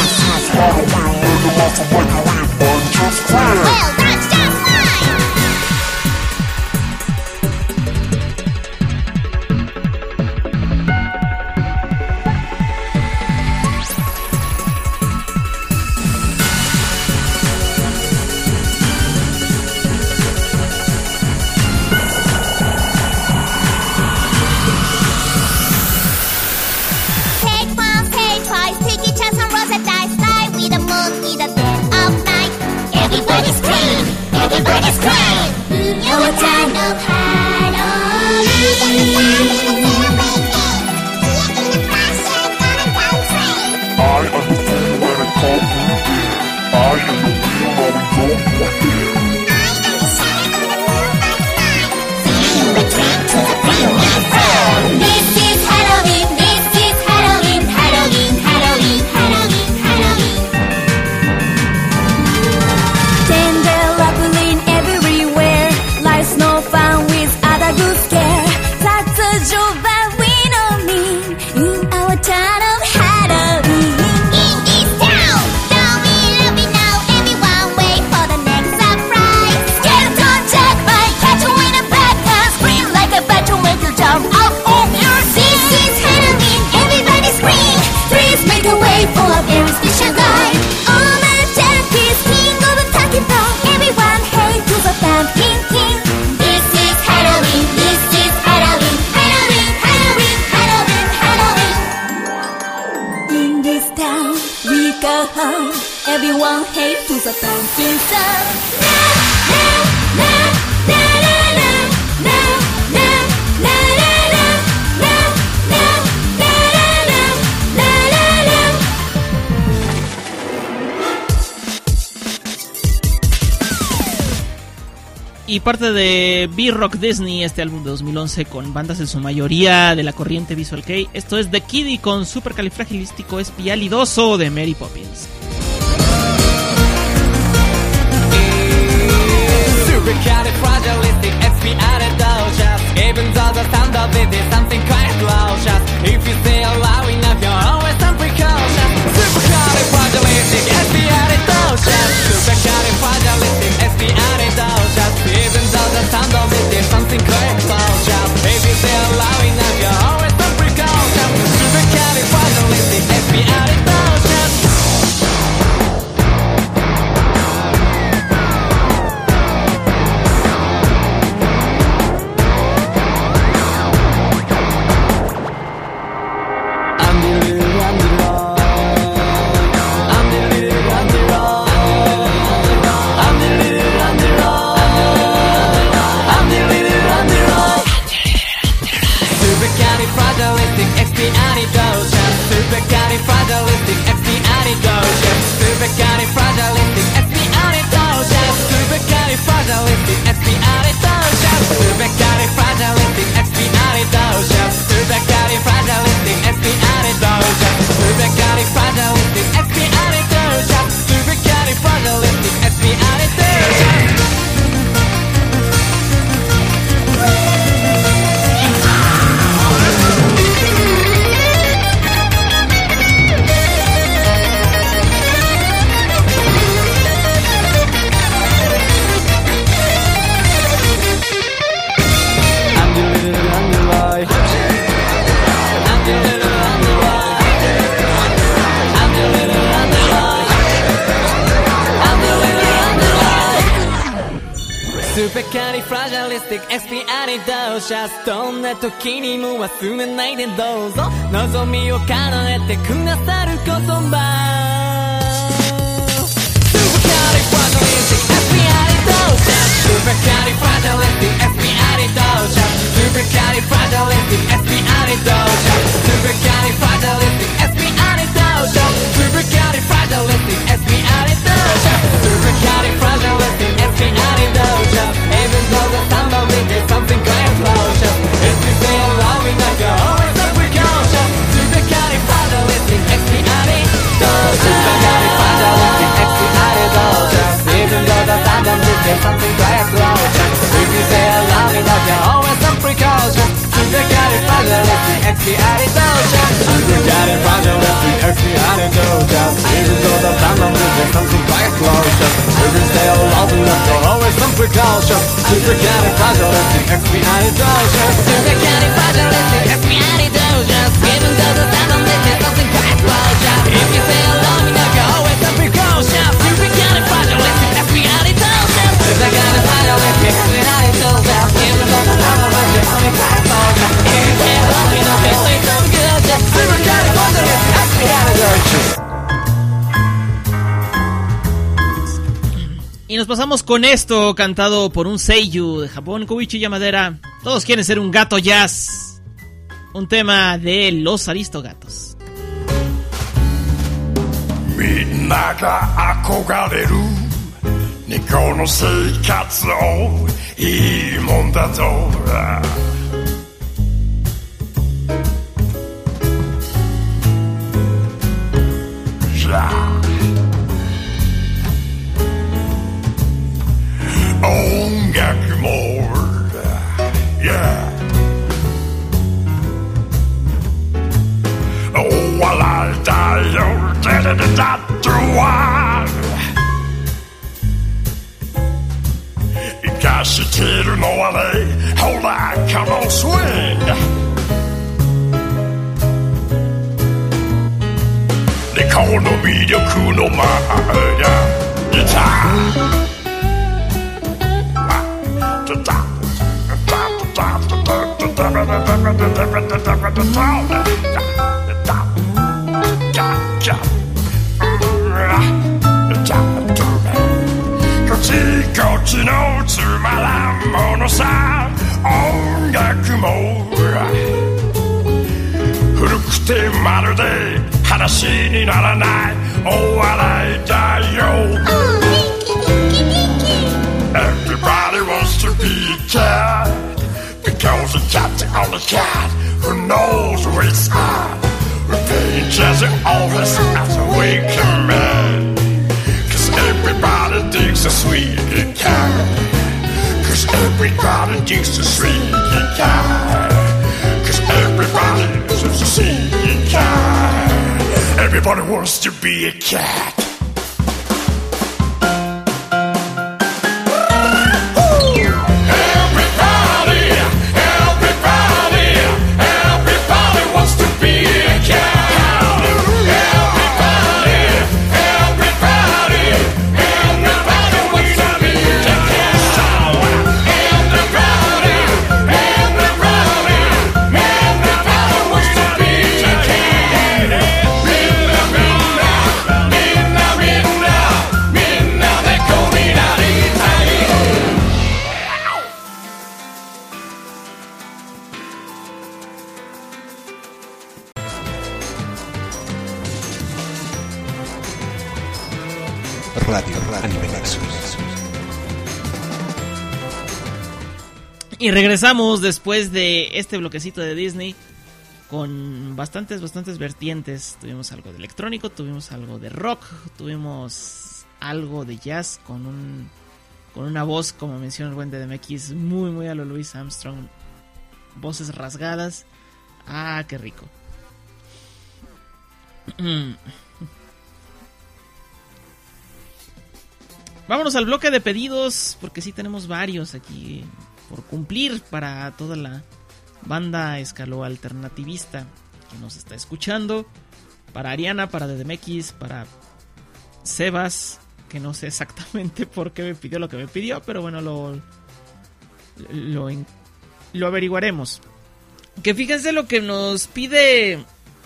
scream. Well, that's just fine. Y parte de B-Rock Disney, este álbum de dos mil once con bandas en su mayoría de la corriente Visual Kei. Esto es The Kiddie con Supercalifragilístico Espialidoso de Mary Poppins. Supercalifragilisticexpialidocious. Even though the sound of it is something quite atrocious, if you stay alive enough, you're always some precaution. Supercalifragilisticexpialidocious. Supercalifragilisticexpialidocious. Even though the sound of it is something quite atrocious, if you stay alive enough, you're always some precaution. Supercalifragilistic カリフラジャリスティックエスピアリドーシャスどんな時にも忘れないでどうぞ望みを叶えてくださる言葉スーパーカリフラジャリスティックエスピアリドーシャススーパーカリフラジャリスティックエスピアリドーシャススーパーカリフラジャリスティックエスピアリドーシャススーパーカリフラジャリスティックエスピアリドーシャススーパーカリフラジャリスティックエスピアリドーシャススーパーカリフラジャリスティックエスピアリドーシャス Even though the sound of it is something quite atrocious If you say allow me like you're always so precocious Super califragilistic expialidocious Super califragilistic expialidocious Even though the sound of it is something quite atrocious If you say allow me like you're always so precocious Super califragilistic expialidocious Super califragilistic expialidocious Even though the sound of it is something quite atrocious If you say allow me like you're always so precocious Super califragilistic expialidocious Super califragilistic expialidocious Even though the sound of it is something quite atrocious If you say allow me like you're always so precocious Super califragilistic expialidocious Super califragilistic expialidocious Even though the sound of it is something quite atrocious If you say allow me like you're always so precocious Super califragilistic expialidocious Y nos pasamos con esto, cantado por un seiyuu de Japón, Koichi Yamadera. Todos quieren ser un gato jazz. Un tema de los Aristogatos. みんなが憧れる猫の生活をいいもんだと音楽も yeah お笑いだよだだだだとは生かしてるのはねほらこのスイングでこの魅力の前がギターこっちこっちのつまらんものさ音楽も古くてまるで話にならないお笑いだよ Everybody wants to be a cat Because a cat's the only cat who knows where it's at We're paying just all this as we can make Cause everybody digs a sweet cat Cause everybody digs a sweet cat Cause everybody is a sweet cat Everybody wants to be a cat Radio Anime Nexus. Y regresamos después de este bloquecito de Disney con bastantes, bastantes vertientes. Tuvimos algo de electrónico, tuvimos algo de rock, tuvimos algo de jazz con un con una voz, como menciona el buen D D M X, muy, muy a lo Louis Armstrong. Voces rasgadas. Ah, qué rico. Vámonos al bloque de pedidos, porque sí tenemos varios aquí por cumplir para toda la banda escalo alternativista que nos está escuchando. Para Ariana, para D D M X, para Sebas, que no sé exactamente por qué me pidió lo que me pidió, pero bueno, lo, lo, lo averiguaremos. Que fíjense lo que nos pide...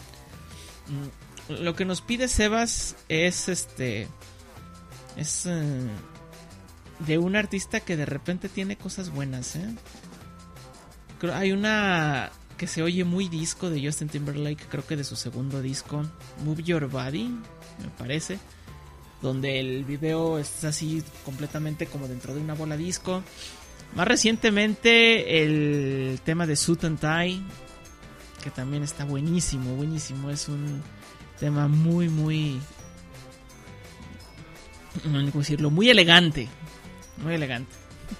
Lo que nos pide Sebas es este... Es... Uh, de un artista que de repente tiene cosas buenas, ¿eh? Creo, hay una que se oye muy disco de Justin Timberlake, creo que de su segundo disco, Move Your Body, me parece, donde el video es así completamente como dentro de una bola disco. Más recientemente el tema de Suit and Tie, que también está buenísimo, buenísimo, es un tema muy, muy, no sé cómo decirlo, muy elegante. Muy elegante.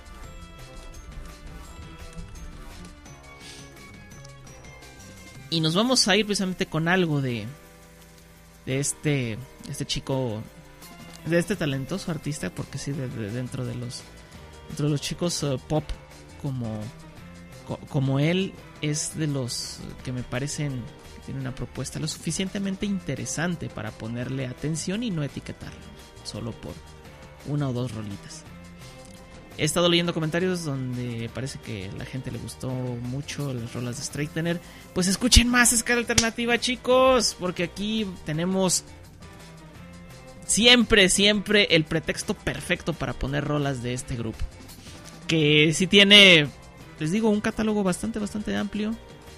Y nos vamos a ir precisamente con algo de de este este chico, de este talentoso artista, porque sí, de, de, dentro de los dentro de los chicos uh, pop como co, como él, es de los que me parecen que tiene una propuesta lo suficientemente interesante para ponerle atención y no etiquetarlo solo por una o dos rolitas. He estado leyendo comentarios donde parece que a la gente le gustó mucho las rolas de Straightener. Pues escuchen más Escala Alternativa, chicos, porque aquí tenemos siempre, siempre el pretexto perfecto para poner rolas de este grupo. Que sí tiene, les digo, un catálogo bastante, bastante amplio.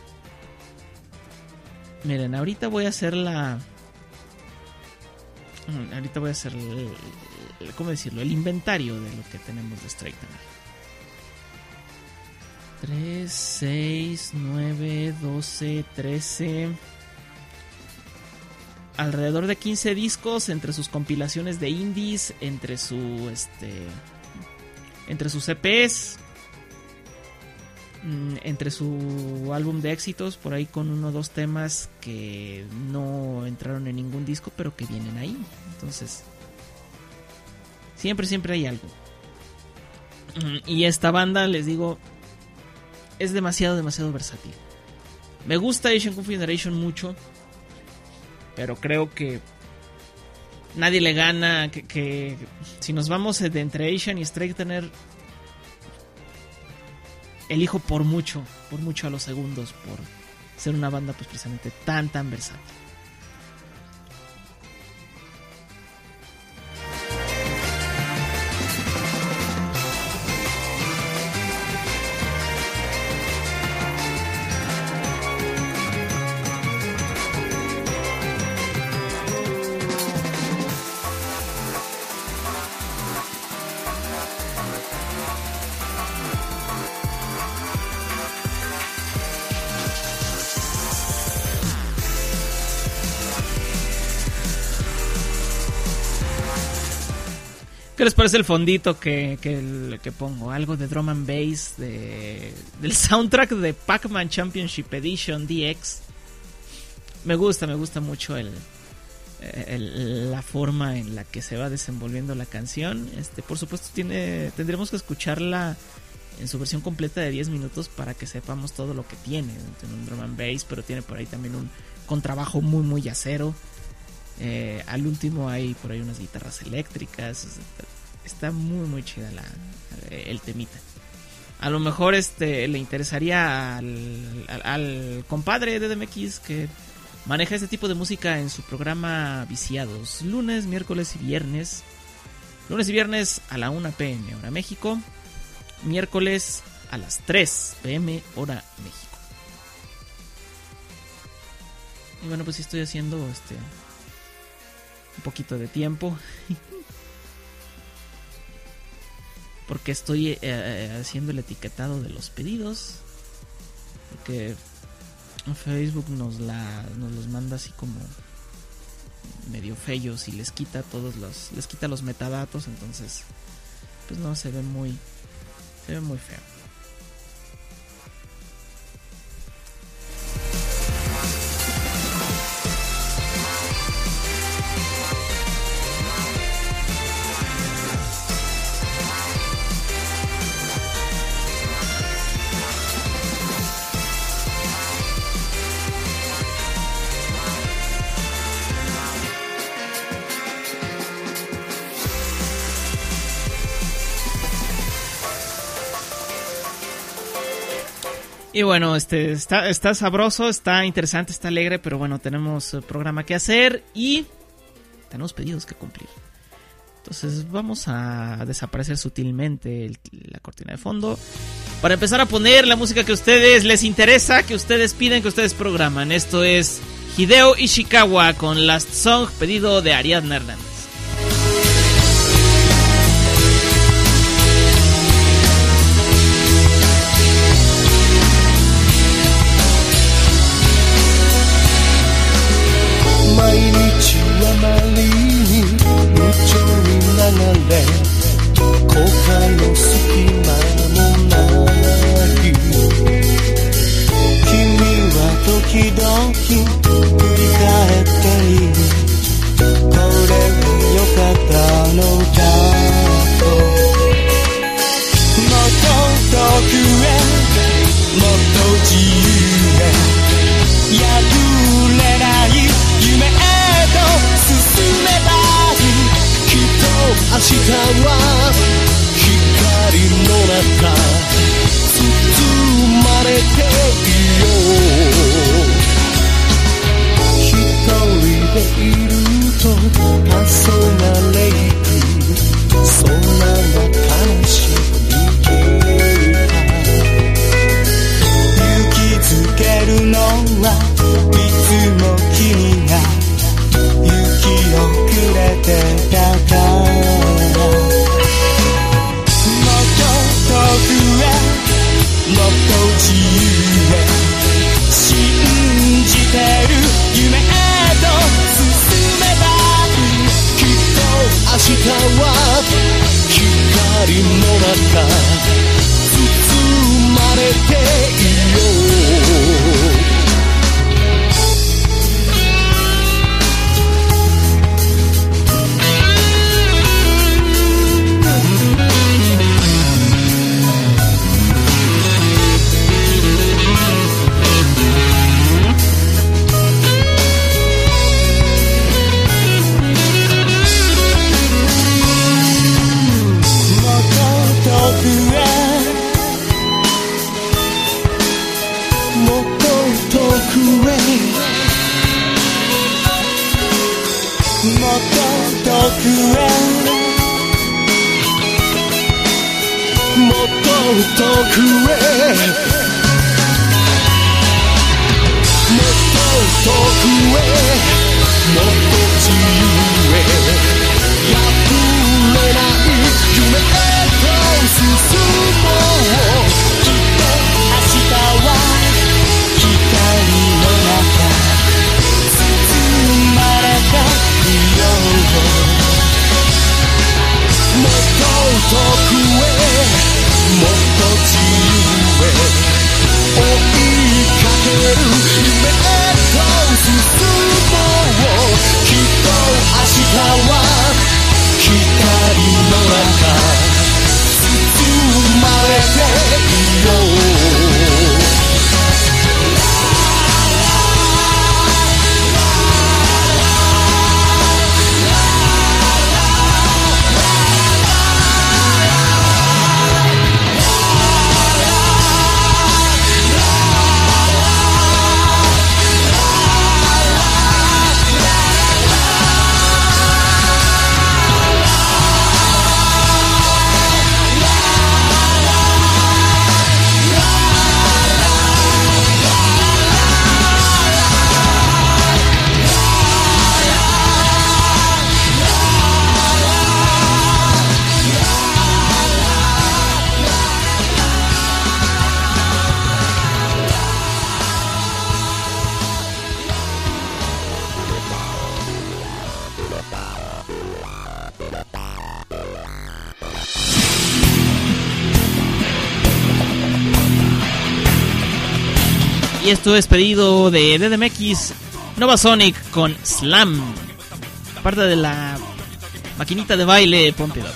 Miren, ahorita voy a hacer la... Ahorita voy a hacer el... ¿Cómo decirlo? El inventario de lo que tenemos de Straightener. tres, seis, nueve, doce, trece. Alrededor de quince discos entre sus compilaciones de indies, entre su este entre sus E Pes, entre su álbum de éxitos, por ahí con uno o dos temas que no entraron en ningún disco, pero que vienen ahí. Entonces, siempre, siempre hay algo. Y esta banda, les digo, es demasiado, demasiado versátil. Me gusta Asian Kung Fu Generation mucho, pero creo que nadie le gana. Que, que si nos vamos de entre Asian y Straightener, elijo por mucho, por mucho a los segundos, por ser una banda pues precisamente tan, tan versátil. ¿Qué les parece el fondito que, que, que pongo? Algo de drum and bass de, del soundtrack de Pac-Man Championship Edition D X. Me gusta, me gusta mucho el, el, la forma en la que se va desenvolviendo la canción. Este, por supuesto, tiene, tendremos que escucharla en su versión completa de diez minutos para que sepamos todo lo que tiene. Tiene un drum and bass, pero tiene por ahí también un contrabajo muy, muy yacero. Eh, al último hay por ahí unas guitarras eléctricas. Está, está muy muy chida la, el temita. A lo mejor este le interesaría al, al, al compadre de D M X que maneja este tipo de música en su programa Viciados, lunes, miércoles y viernes. Lunes y viernes a la una pm hora México, miércoles a las tres pm hora México. Y bueno, pues sí estoy haciendo este un poquito de tiempo porque estoy eh, haciendo el etiquetado de los pedidos, porque Facebook nos la nos los manda así como medio feos y les quita todos los les quita los metadatos, entonces pues no, se ve muy se ve muy feo. Y bueno, este está, está sabroso, está interesante, está alegre, pero bueno, tenemos eh, programa que hacer y tenemos pedidos que cumplir. Entonces vamos a desaparecer sutilmente el, la cortina de fondo para empezar a poner la música que a ustedes les interesa, que ustedes piden, que ustedes programan. Esto es Hideo Ishikawa con Last Song, pedido de Ariadna Hernández. 毎日あまりに無情に流れ後悔の隙間もない君は時々振り返っているこれでよかったのだともっと遠くへもっと自由へ破れない夢へと進めばいいきっと明日は光の中包まれていよう一人でいると黄昏れゆく空が悲しみ消えた勇気づけるのはいつも君が行き遅れてたからもっと遠くへもっと自由へ信じてる夢へと進めばいいきっと明日は光の中包まれていよう Esto es pedido de D D M X Nova Sonic con Slam, parte de la maquinita de baile Pump It Up.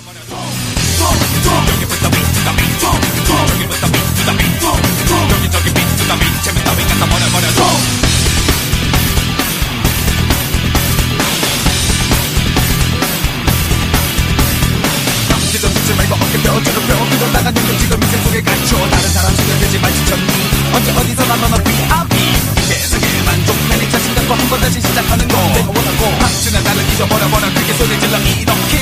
지금 어깨 펴주는 뼈 그걸 나가는 건 지금 인생 속에 갇혀 다른 사람 신경 되지 마 지쳤니 언제 어디서나 너는 비아비 계속해만 좀 편히 자신 갖고 한 번 다시 시작하는 거 내가 원하고 확신한 나를 잊어버려버려 크게 소리 질러 이렇게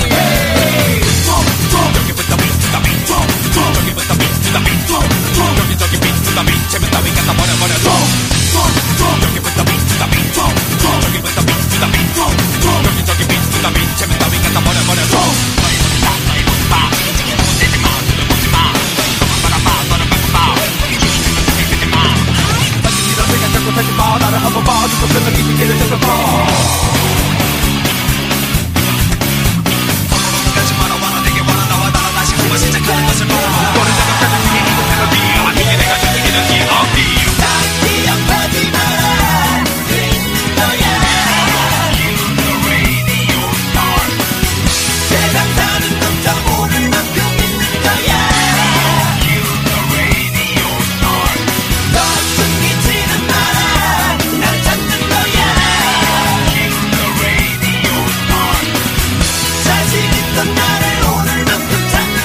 여기부터 비트다 비트 여기부터 비트다 비트 여기저기 비트다 비트 재미 따위 갖다 버려버려 여기부터 비트다 비트 여기부터 비트다 비트 여기저기 비트다 비트 재미 따위 갖다 버려버려 너희 보지마 너희 보지마 인생에 너무 내지마 눈을 보지마 너만 바라봐 너는 바꾸마 이기는 생각 듣지마 다시 이런 생각 자꾸 하지마 나를 한번 봐주고 별로 깊은 길을 잡아봐 시작하는 것을 보고 너를 생각하는 중에 이거 멜로디 아니게 내가 느끼는 기억이 다 기억하지 마라 있는 너야 You the radio star 대답하는 감정 오를 만큼 있는 거야 You the radio star 너 숨기지는 마라 날 찾는 거야 You the radio star 자신 있던 나를 오늘만큼 찾는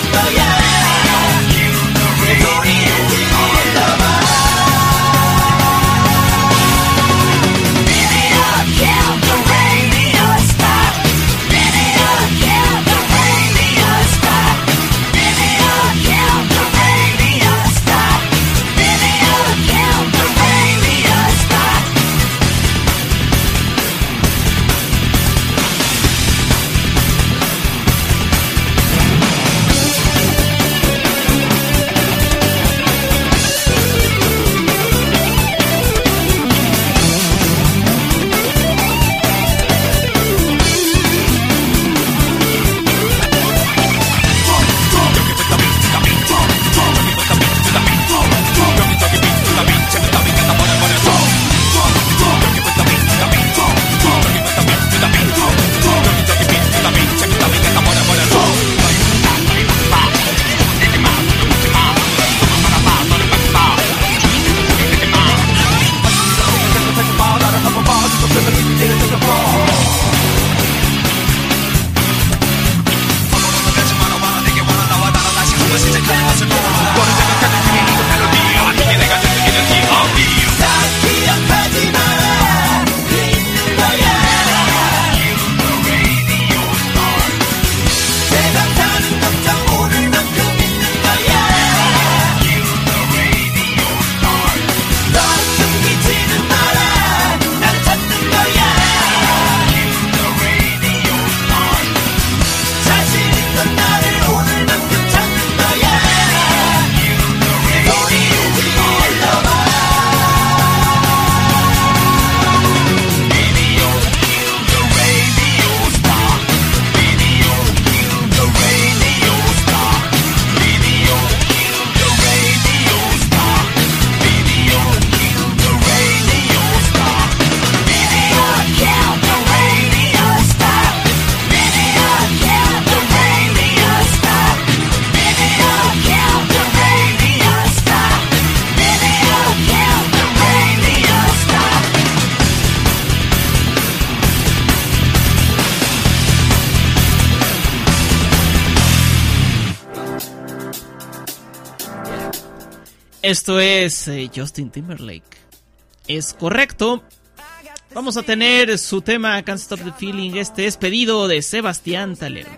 Esto es eh, Justin Timberlake. Es correcto. Vamos a tener su tema Can't Stop the Feeling. Este es pedido de Sebastián Talero.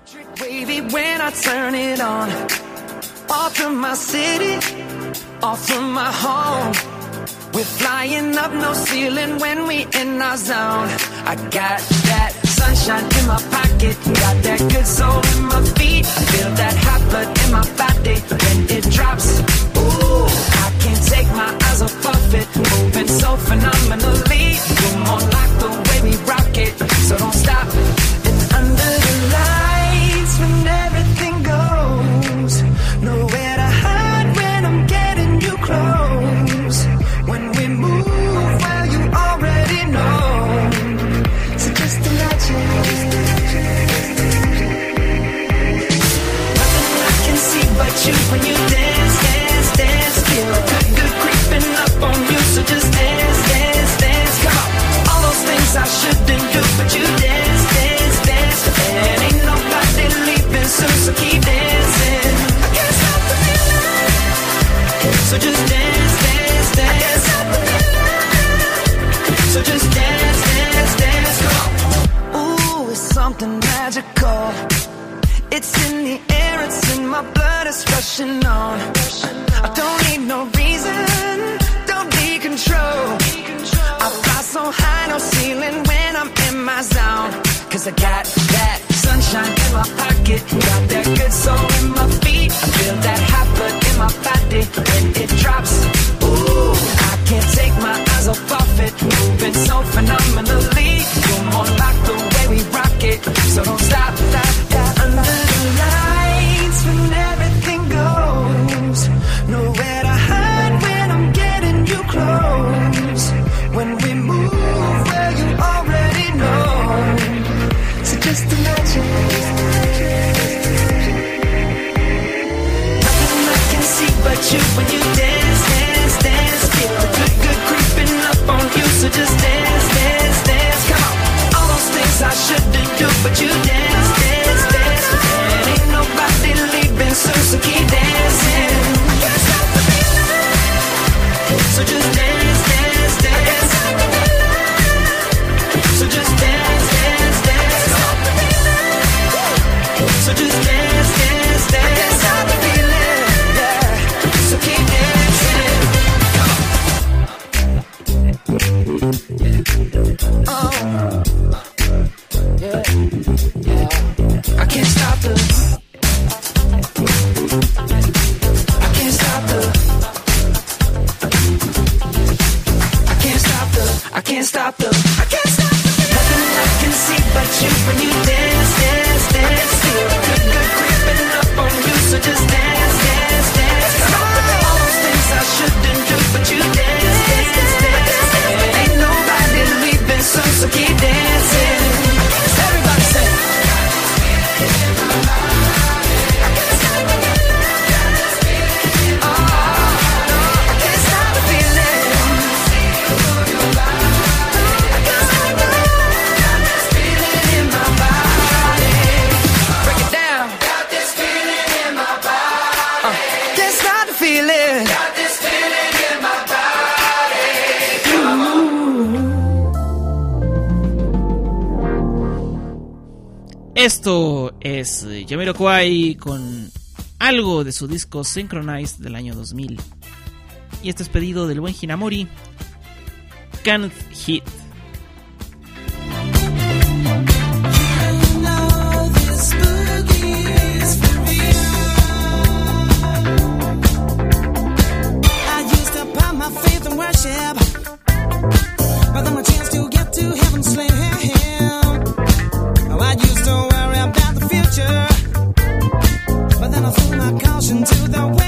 Off from my city, off from my home. We're flying up, no ceiling when we in our zone. I got that sunshine in my pocket, got that good soul in my feet. I feel that hot blood in my body when it drops. Ooh, I can't take my eyes off of it, moving so phenomenally. You're more like the way we rock it, so don't stop. And under the lights, when everything goes, nowhere to hide when I'm getting you close. When we move, well, you already know. So just imagine. Nothing I can see but you when you dance, dance, dance. Feel good, good creeping up on you. So just dance, dance, dance. Come on. All those things I shouldn't do, but you dance, magical. It's in the air, it's in my blood, it's rushing on. I don't need no reason, don't need control. I fly so high, no ceiling when I'm in my zone. Cause I got that sunshine in my pocket, got that good soul in my feet. I feel that hot blood in my body when it drops. Ooh, I can't take my eyes off of it, moving so phenomenally. You're more like the way we rock it, so don't stop, stop, stop. Under the lights when everything goes, nowhere to hide when I'm getting you close. When we move, well you already know. So just imagine, nothing I can see but you when you dance, dance, dance. Feel the good, good creeping up on you. So just dance, dance, dance. Come on, all those things I shouldn't do, but you dance, dance, dance. And ain't nobody leaving soon, so keep dancing. Can't stop the feeling. So just dance, dance, dance. So just dance, dance, dance. So just dance, dance, dance. I can't stop the feeling, yeah. So keep dancing. Oh, yeah, yeah. I can't stop the. I can't stop the. I can't stop the. I can't stop the. I can't stop the. Nothing I can see but you when you dance, dance, dance. Feel good, good creeping up on you. So just dance, dance, dance. All those things I shouldn't do, but you dance, dance, dance. Ain't nobody leaving soon, so keep dancing. Everybody say. Esto es Jamiroquai con algo de su disco Synchronized del año dos mil. Y este es pedido del buen Hinamori, Can't Hit. But then my chance to get to heaven slam. I used to worry about the future, but then I threw my caution to the wind.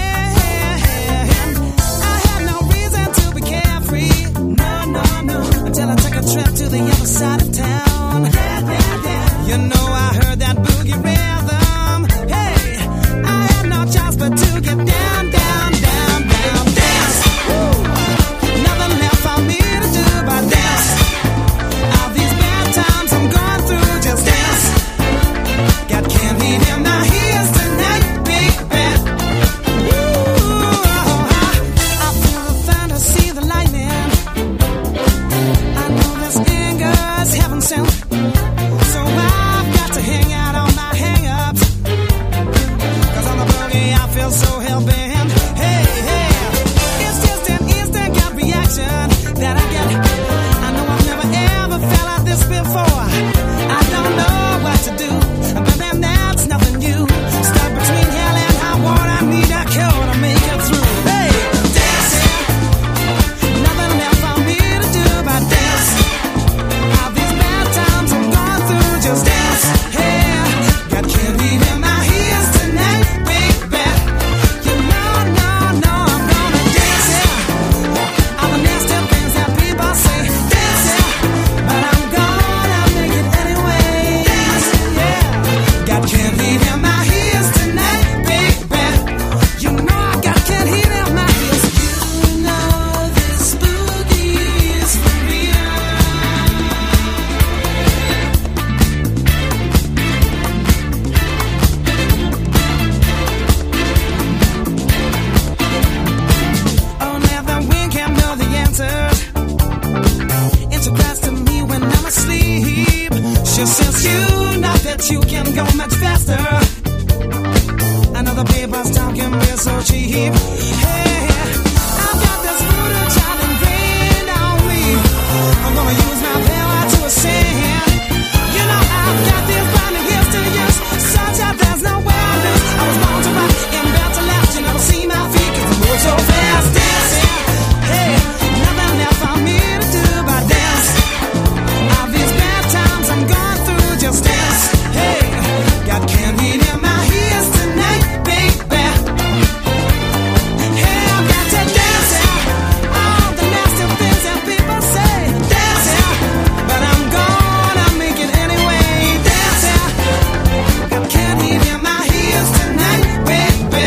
I had no reason to be carefree, no, no, no, until I took a trip to the other side of town. You know I heard that boogie rhythm. Hey, I had no choice but to get down, down, down, down, dance. Woo. Nothing left for me to do but dance. All these bad times I'm going through, just dance. Got candy in my ears tonight, baby. Ooh, I feel the thunder, see the lightning. I know this anger's heaven sent, so I've got to hang out on my hang-ups. 'Cause on the boogie I feel so hell-bent. Hey, hey, it's just an instant gut reaction that I get. I know I've never ever felt like this before. I don't know what to do, but then that's nothing new. Stuck between hell and high water, I need a cure to make it through. Hey, dancing, nothing left for me to do but dance. All these bad times I'm going through, just dance. Hey, got candy in my ears tonight, baby. You know, no, no, I'm gonna dance, yeah. All the nasty things that people say, dance, yeah. But I'm gonna make it anyway. Dance, yeah. Got candy in my ears tonight, baby. You know I got candy in my ears. You know this boogie is for real. Oh, now the wind can't know the answers. It's a cries to me when I'm asleep. She says you know that you can go much faster. Another paper's talking real so cheap. Hey, I've got this voodoo child ingrained on me. I'm gonna use my power to ascend. You know I've got this blinding gifts to use, such that there's no way I lose. I was born to rock and built to last. You never see my feet 'cause I move so fast. Dancing, hey, nothing left for me to do but dance. All these bad times I'm going through, just dance. Hey, got candy in my ears tonight, baby. Hey, I've got to dance, yeah. All the nasty things that people say, dance, yeah. But I'm gonna make it anyway, dance, yeah. Got candy in my ears tonight, baby.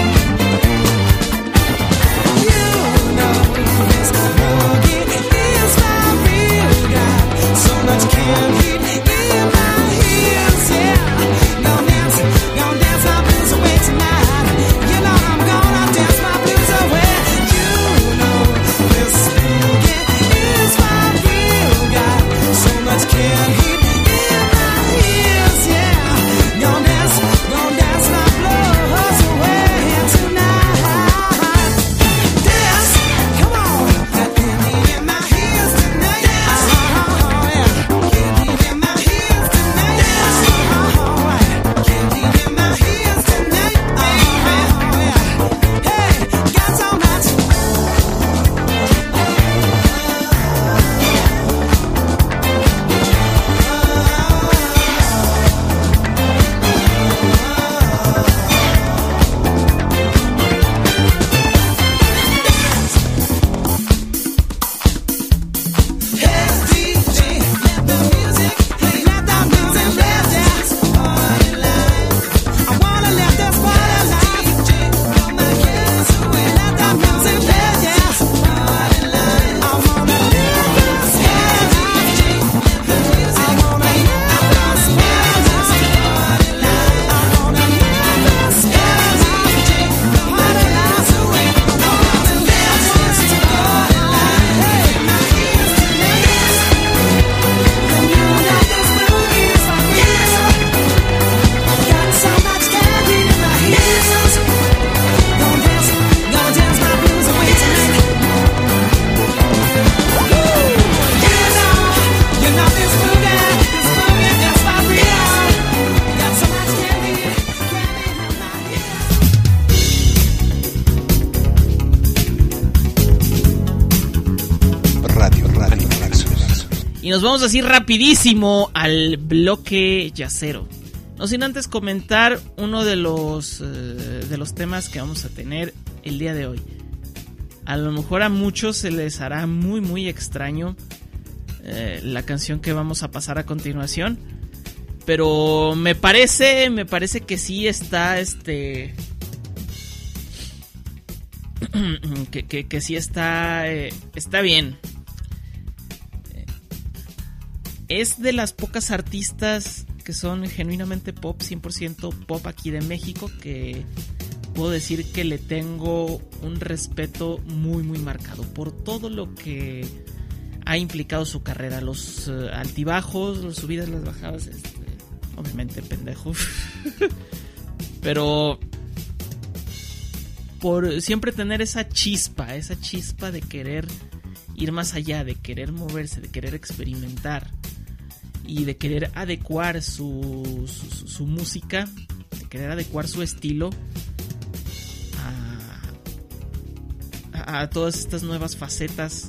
You know this boogie is my real guy. So much candy in my ears, yeah. Gonna dance, gonna dance my blues away tonight. You know I'm gonna dance my blues away. You know this boogie is my real guy. So much candy in my ears, yeah. Gonna dance, gonna dance my blues away tonight. Dance, come on. Got candy in my ears tonight. Dance, oh yeah. Candy in my ears tonight. Dance, oh right. Candy in my ears tonight, baby. Oh yeah. Hey, got so much. Hey D J, let the music play, let the music play, dance, party line. I wanna let this party line. D J, blow my cares away, let the music play, dance, party line. I wanna live this party line. I wanna live this party line. I wanna live this party line. Party lines away. I wanna live this party line. Hey, my ears tonight. And you got this boogie is my ears. Got so much candy in my ears. Gonna dance, gonna dance my blues away tonight. Woo! You know, you know this boogie, this boogie is my real. Got so much candy, candy in my ears. Radio, Radio Nexus. Y nos vamos así rapidísimo al bloque yacero. No sin antes comentar uno de los, eh, de los temas que vamos a tener el día de hoy. A lo mejor a muchos se les hará muy muy extraño eh, la canción que vamos a pasar a continuación. Pero me parece, me parece que sí está este... que, que, que sí está, eh, está bien. Es de las pocas artistas que son genuinamente pop, cien por ciento pop aquí de México, que puedo decir que le tengo un respeto muy muy marcado por todo lo que ha implicado su carrera, los uh, altibajos, las subidas, las bajadas, este, obviamente pendejo, pero por siempre tener esa chispa, esa chispa de querer ir más allá, de querer moverse, de querer experimentar y de querer adecuar su, su, su música, de querer adecuar su estilo a, a, a todas estas nuevas facetas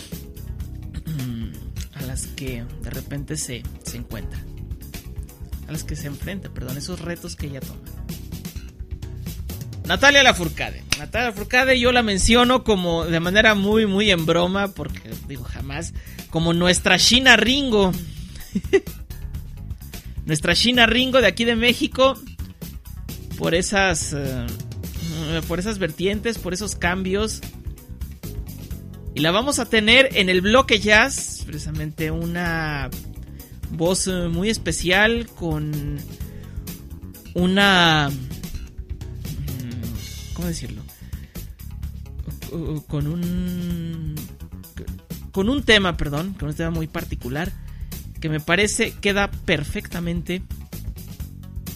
a las que de repente se, se encuentra, a las que se enfrenta, perdón, esos retos que ella toma. Natalia Lafourcade. Natalia Lafourcade yo la menciono como de manera muy muy en broma, porque digo jamás, como nuestra China Ringo. Nuestra China Ringo de aquí de México, por esas uh, por esas vertientes, por esos cambios. Y la vamos a tener en el bloque jazz, precisamente una voz muy especial con una, ¿cómo decirlo? Con un con un tema, perdón, con un tema muy particular que me parece queda perfectamente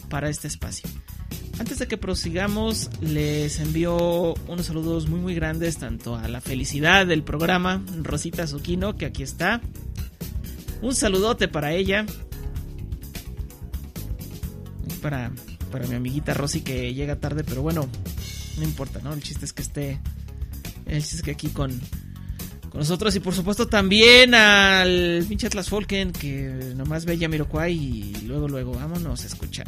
para este espacio. Antes de que prosigamos, les envío unos saludos muy muy grandes tanto a la felicidad del programa, Rosita Zuquino, que aquí está. Un saludote para ella. Para, para mi amiguita Rosy, que llega tarde, pero bueno, no importa, ¿no? El chiste es que esté, el chiste es que aquí con, con nosotros. Y por supuesto también al pinche Atlas Folken, que nomás ve Jamiroquai y luego luego vámonos a escuchar.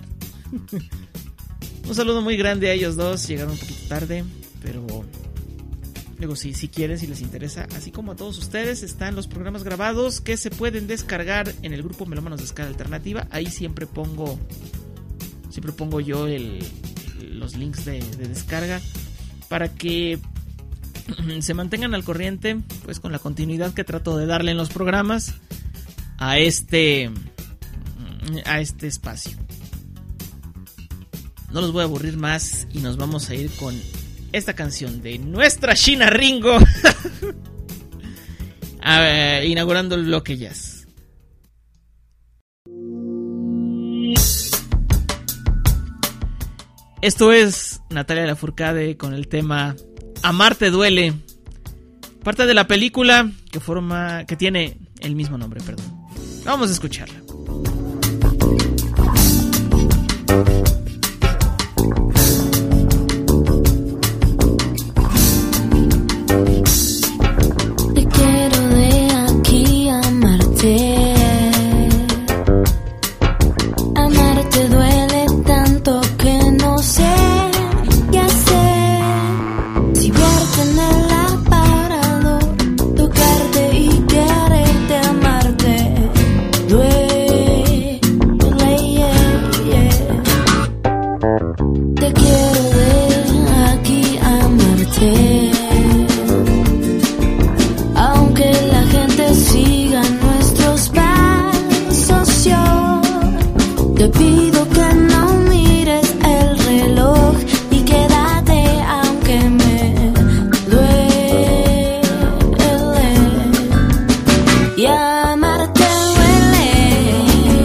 Un saludo muy grande a ellos dos. Llegaron un poquito tarde, pero luego sí, si quieren, si les interesa, así como a todos ustedes, están los programas grabados que se pueden descargar en el grupo Melómanos de Escala Alternativa. Ahí siempre pongo siempre pongo yo el, los links de, de descarga para que se mantengan al corriente, pues con la continuidad que trato de darle en los programas a este a este espacio. No los voy a aburrir más y nos vamos a ir con esta canción de nuestra China Ringo, a ver, inaugurando el bloque jazz. Esto es Natalia Lafourcade con el tema Amarte duele, parte de la película que forma que tiene el mismo nombre, perdón. Vamos a escucharla. Te quiero de aquí amarte. Amarte duele tanto que no sé qué hacer. Si verte en el aparador, tocarte y quererte, amarte duele, yeah, yeah. Te quiero de aquí amarte. Aunque la gente siga nuestros pasos, yo te pido que no mires el reloj y quédate aunque me duele. Y amarte duele.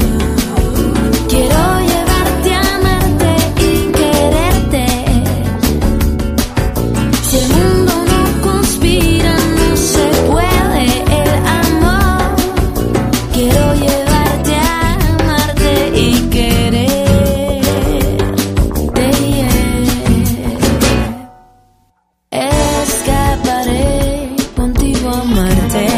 Quiero llevarte a amarte y quererte. Si el mundo no conspira, no se puede el amor. Quiero llevarte a amarte y quererte, yeah. Escaparé contigo a amarte.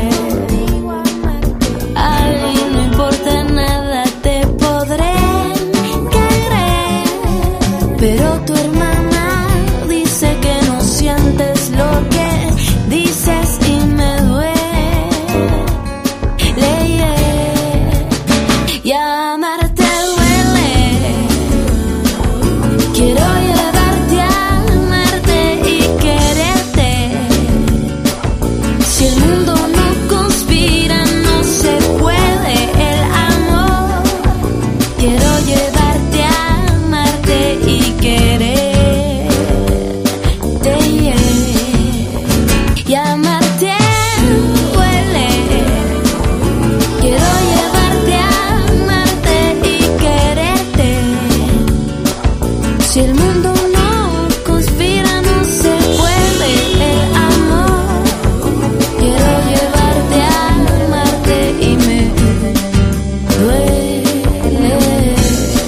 Ay, no importa nada, te podré querer. Pero tu hermana dice que no sientes lo que dices y me duele, yeah. Y amarte duele. Quiero llevarte a amarte y quererte. Si el mundo no conspira, no se puede el amor. Quiero llevarte a amarte y quererte, yeah. Y amarte duele. Quiero llevarte a amarte y quererte. Si el mundo no conspira, no se puede el amor. Quiero llevarte a amarte y me duele.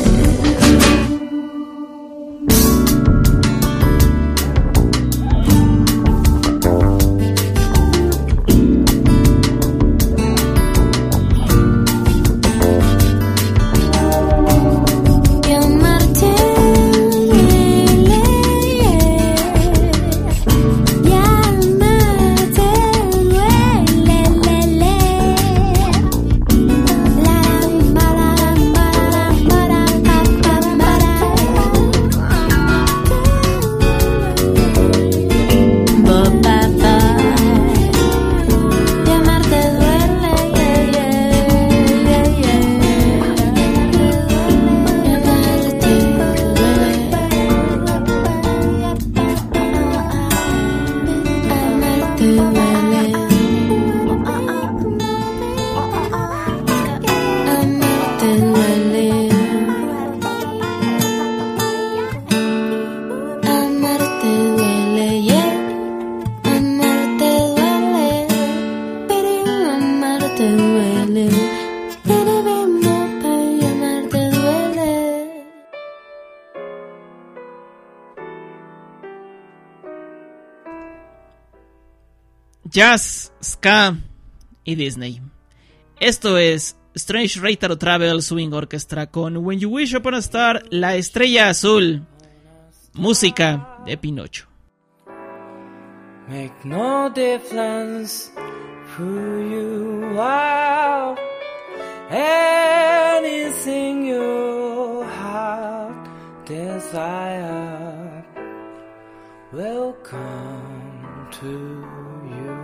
jazz, ska y Disney. Esto es Strange Retro Travel Swing Orchestra con When You Wish Upon a Star, La Estrella Azul, música de Pinocho. Make no difference who you are, anything you have desire will come to you.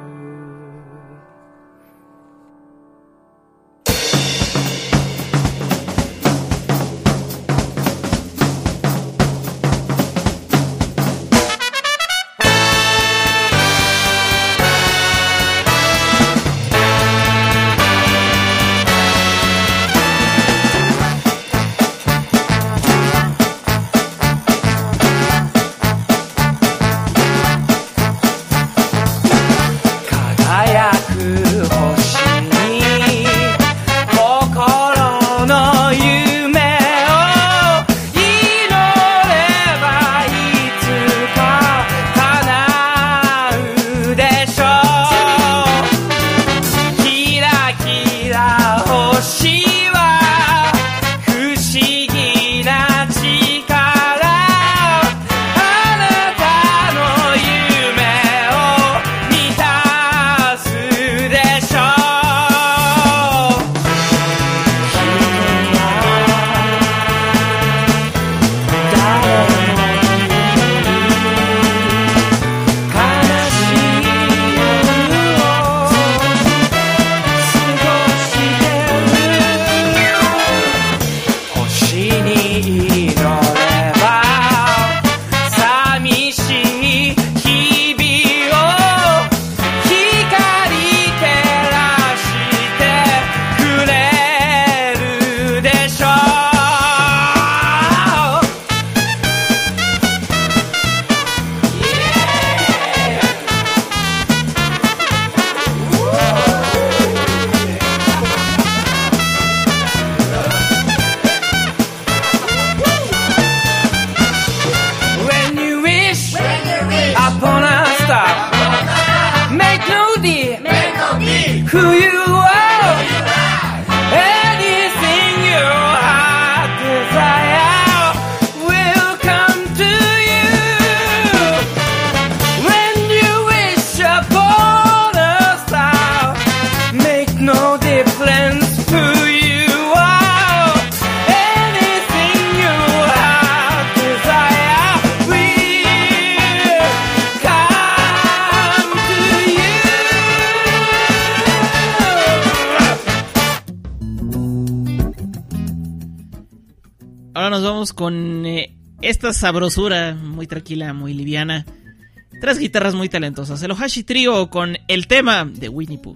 Con eh, esta sabrosura muy tranquila, muy liviana. Tres guitarras muy talentosas. El Ohashi Trio con el tema de Winnie Pooh.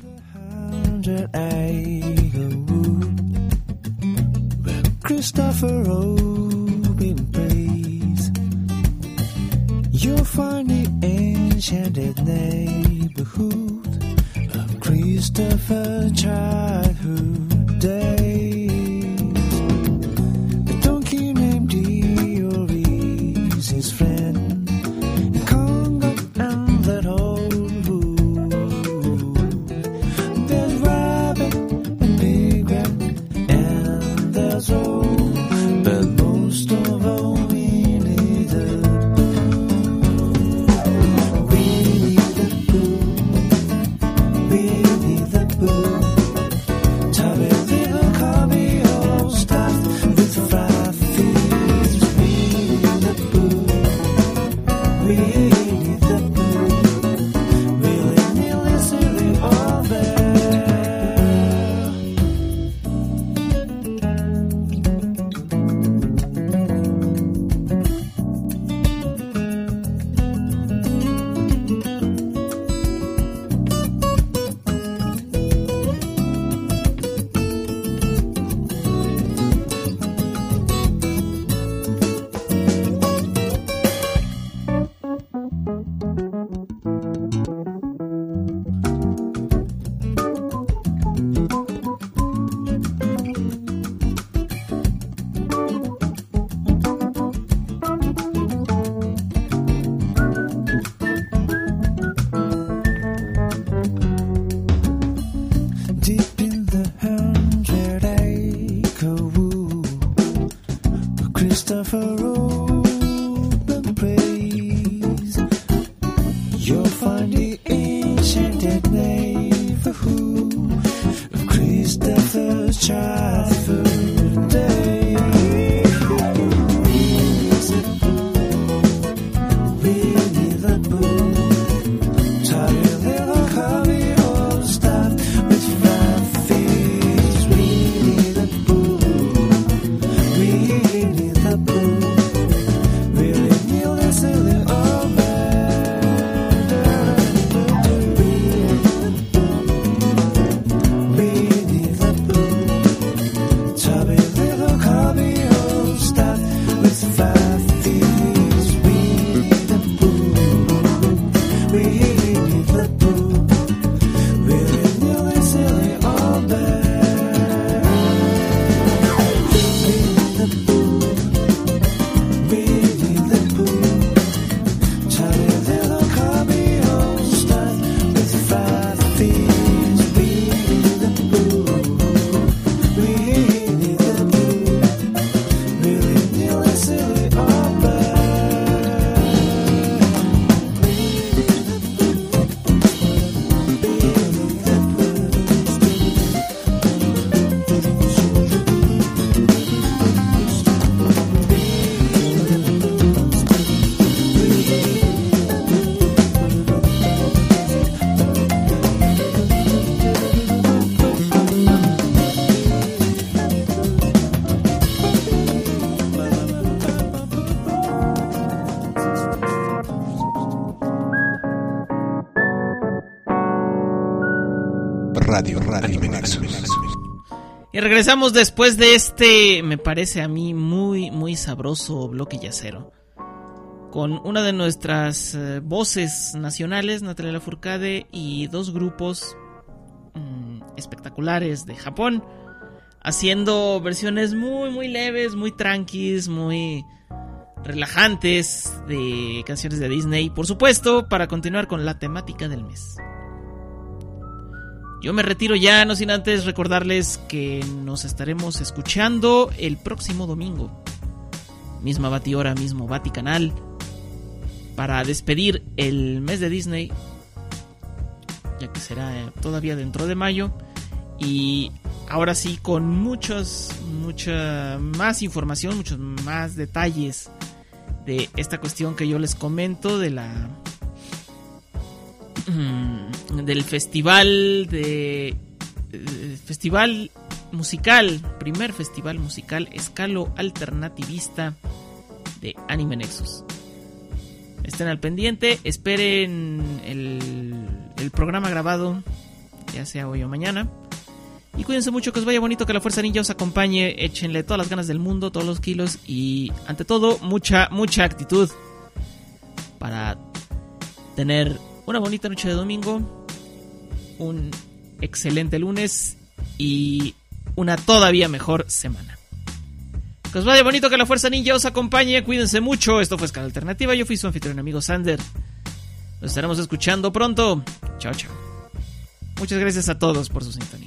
Christopher Robin plays. You'll find the enchanted neighborhood of Christopher childhood days. His friend Congo and that old wood. There's Rabbit and Big Rat and there's old, but most of all Winnie the Pooh. Winnie the Pooh, Winnie the Pooh, tubby little Christopher Robin praise. You'll find the ancient neighborhood of Christopher's childhood day. Radio, Radio Anime Nexus. Y regresamos después de este, me parece a mí, muy, muy sabroso bloque yacero. Con una de nuestras eh, voces nacionales, Natalia Lafourcade, y dos grupos mmm, espectaculares de Japón, haciendo versiones muy, muy leves, muy tranquis, muy relajantes de canciones de Disney. Por supuesto, para continuar con la temática del mes. Yo me retiro ya, no sin antes recordarles que nos estaremos escuchando el próximo domingo. Misma batihora, mismo baticanal. Para despedir el mes de Disney, ya que será todavía dentro de mayo. Y ahora sí, con muchos, mucha más información, muchos más detalles de esta cuestión que yo les comento de la... del festival de eh, festival musical, primer festival musical escalo alternativista de Anime Nexus. Estén al pendiente, esperen el, el programa grabado, ya sea hoy o mañana. Y cuídense mucho, que os vaya bonito, que la Fuerza Ninja os acompañe. Échenle todas las ganas del mundo, todos los kilos y ante todo mucha, mucha actitud para tener una bonita noche de domingo, un excelente lunes y una todavía mejor semana. Que os vaya bonito, que la Fuerza Ninja os acompañe, cuídense mucho. Esto fue Escala Alternativa, yo fui su anfitrión amigo Sander. Nos estaremos escuchando pronto. Chao, chao. Muchas gracias a todos por su sintonía.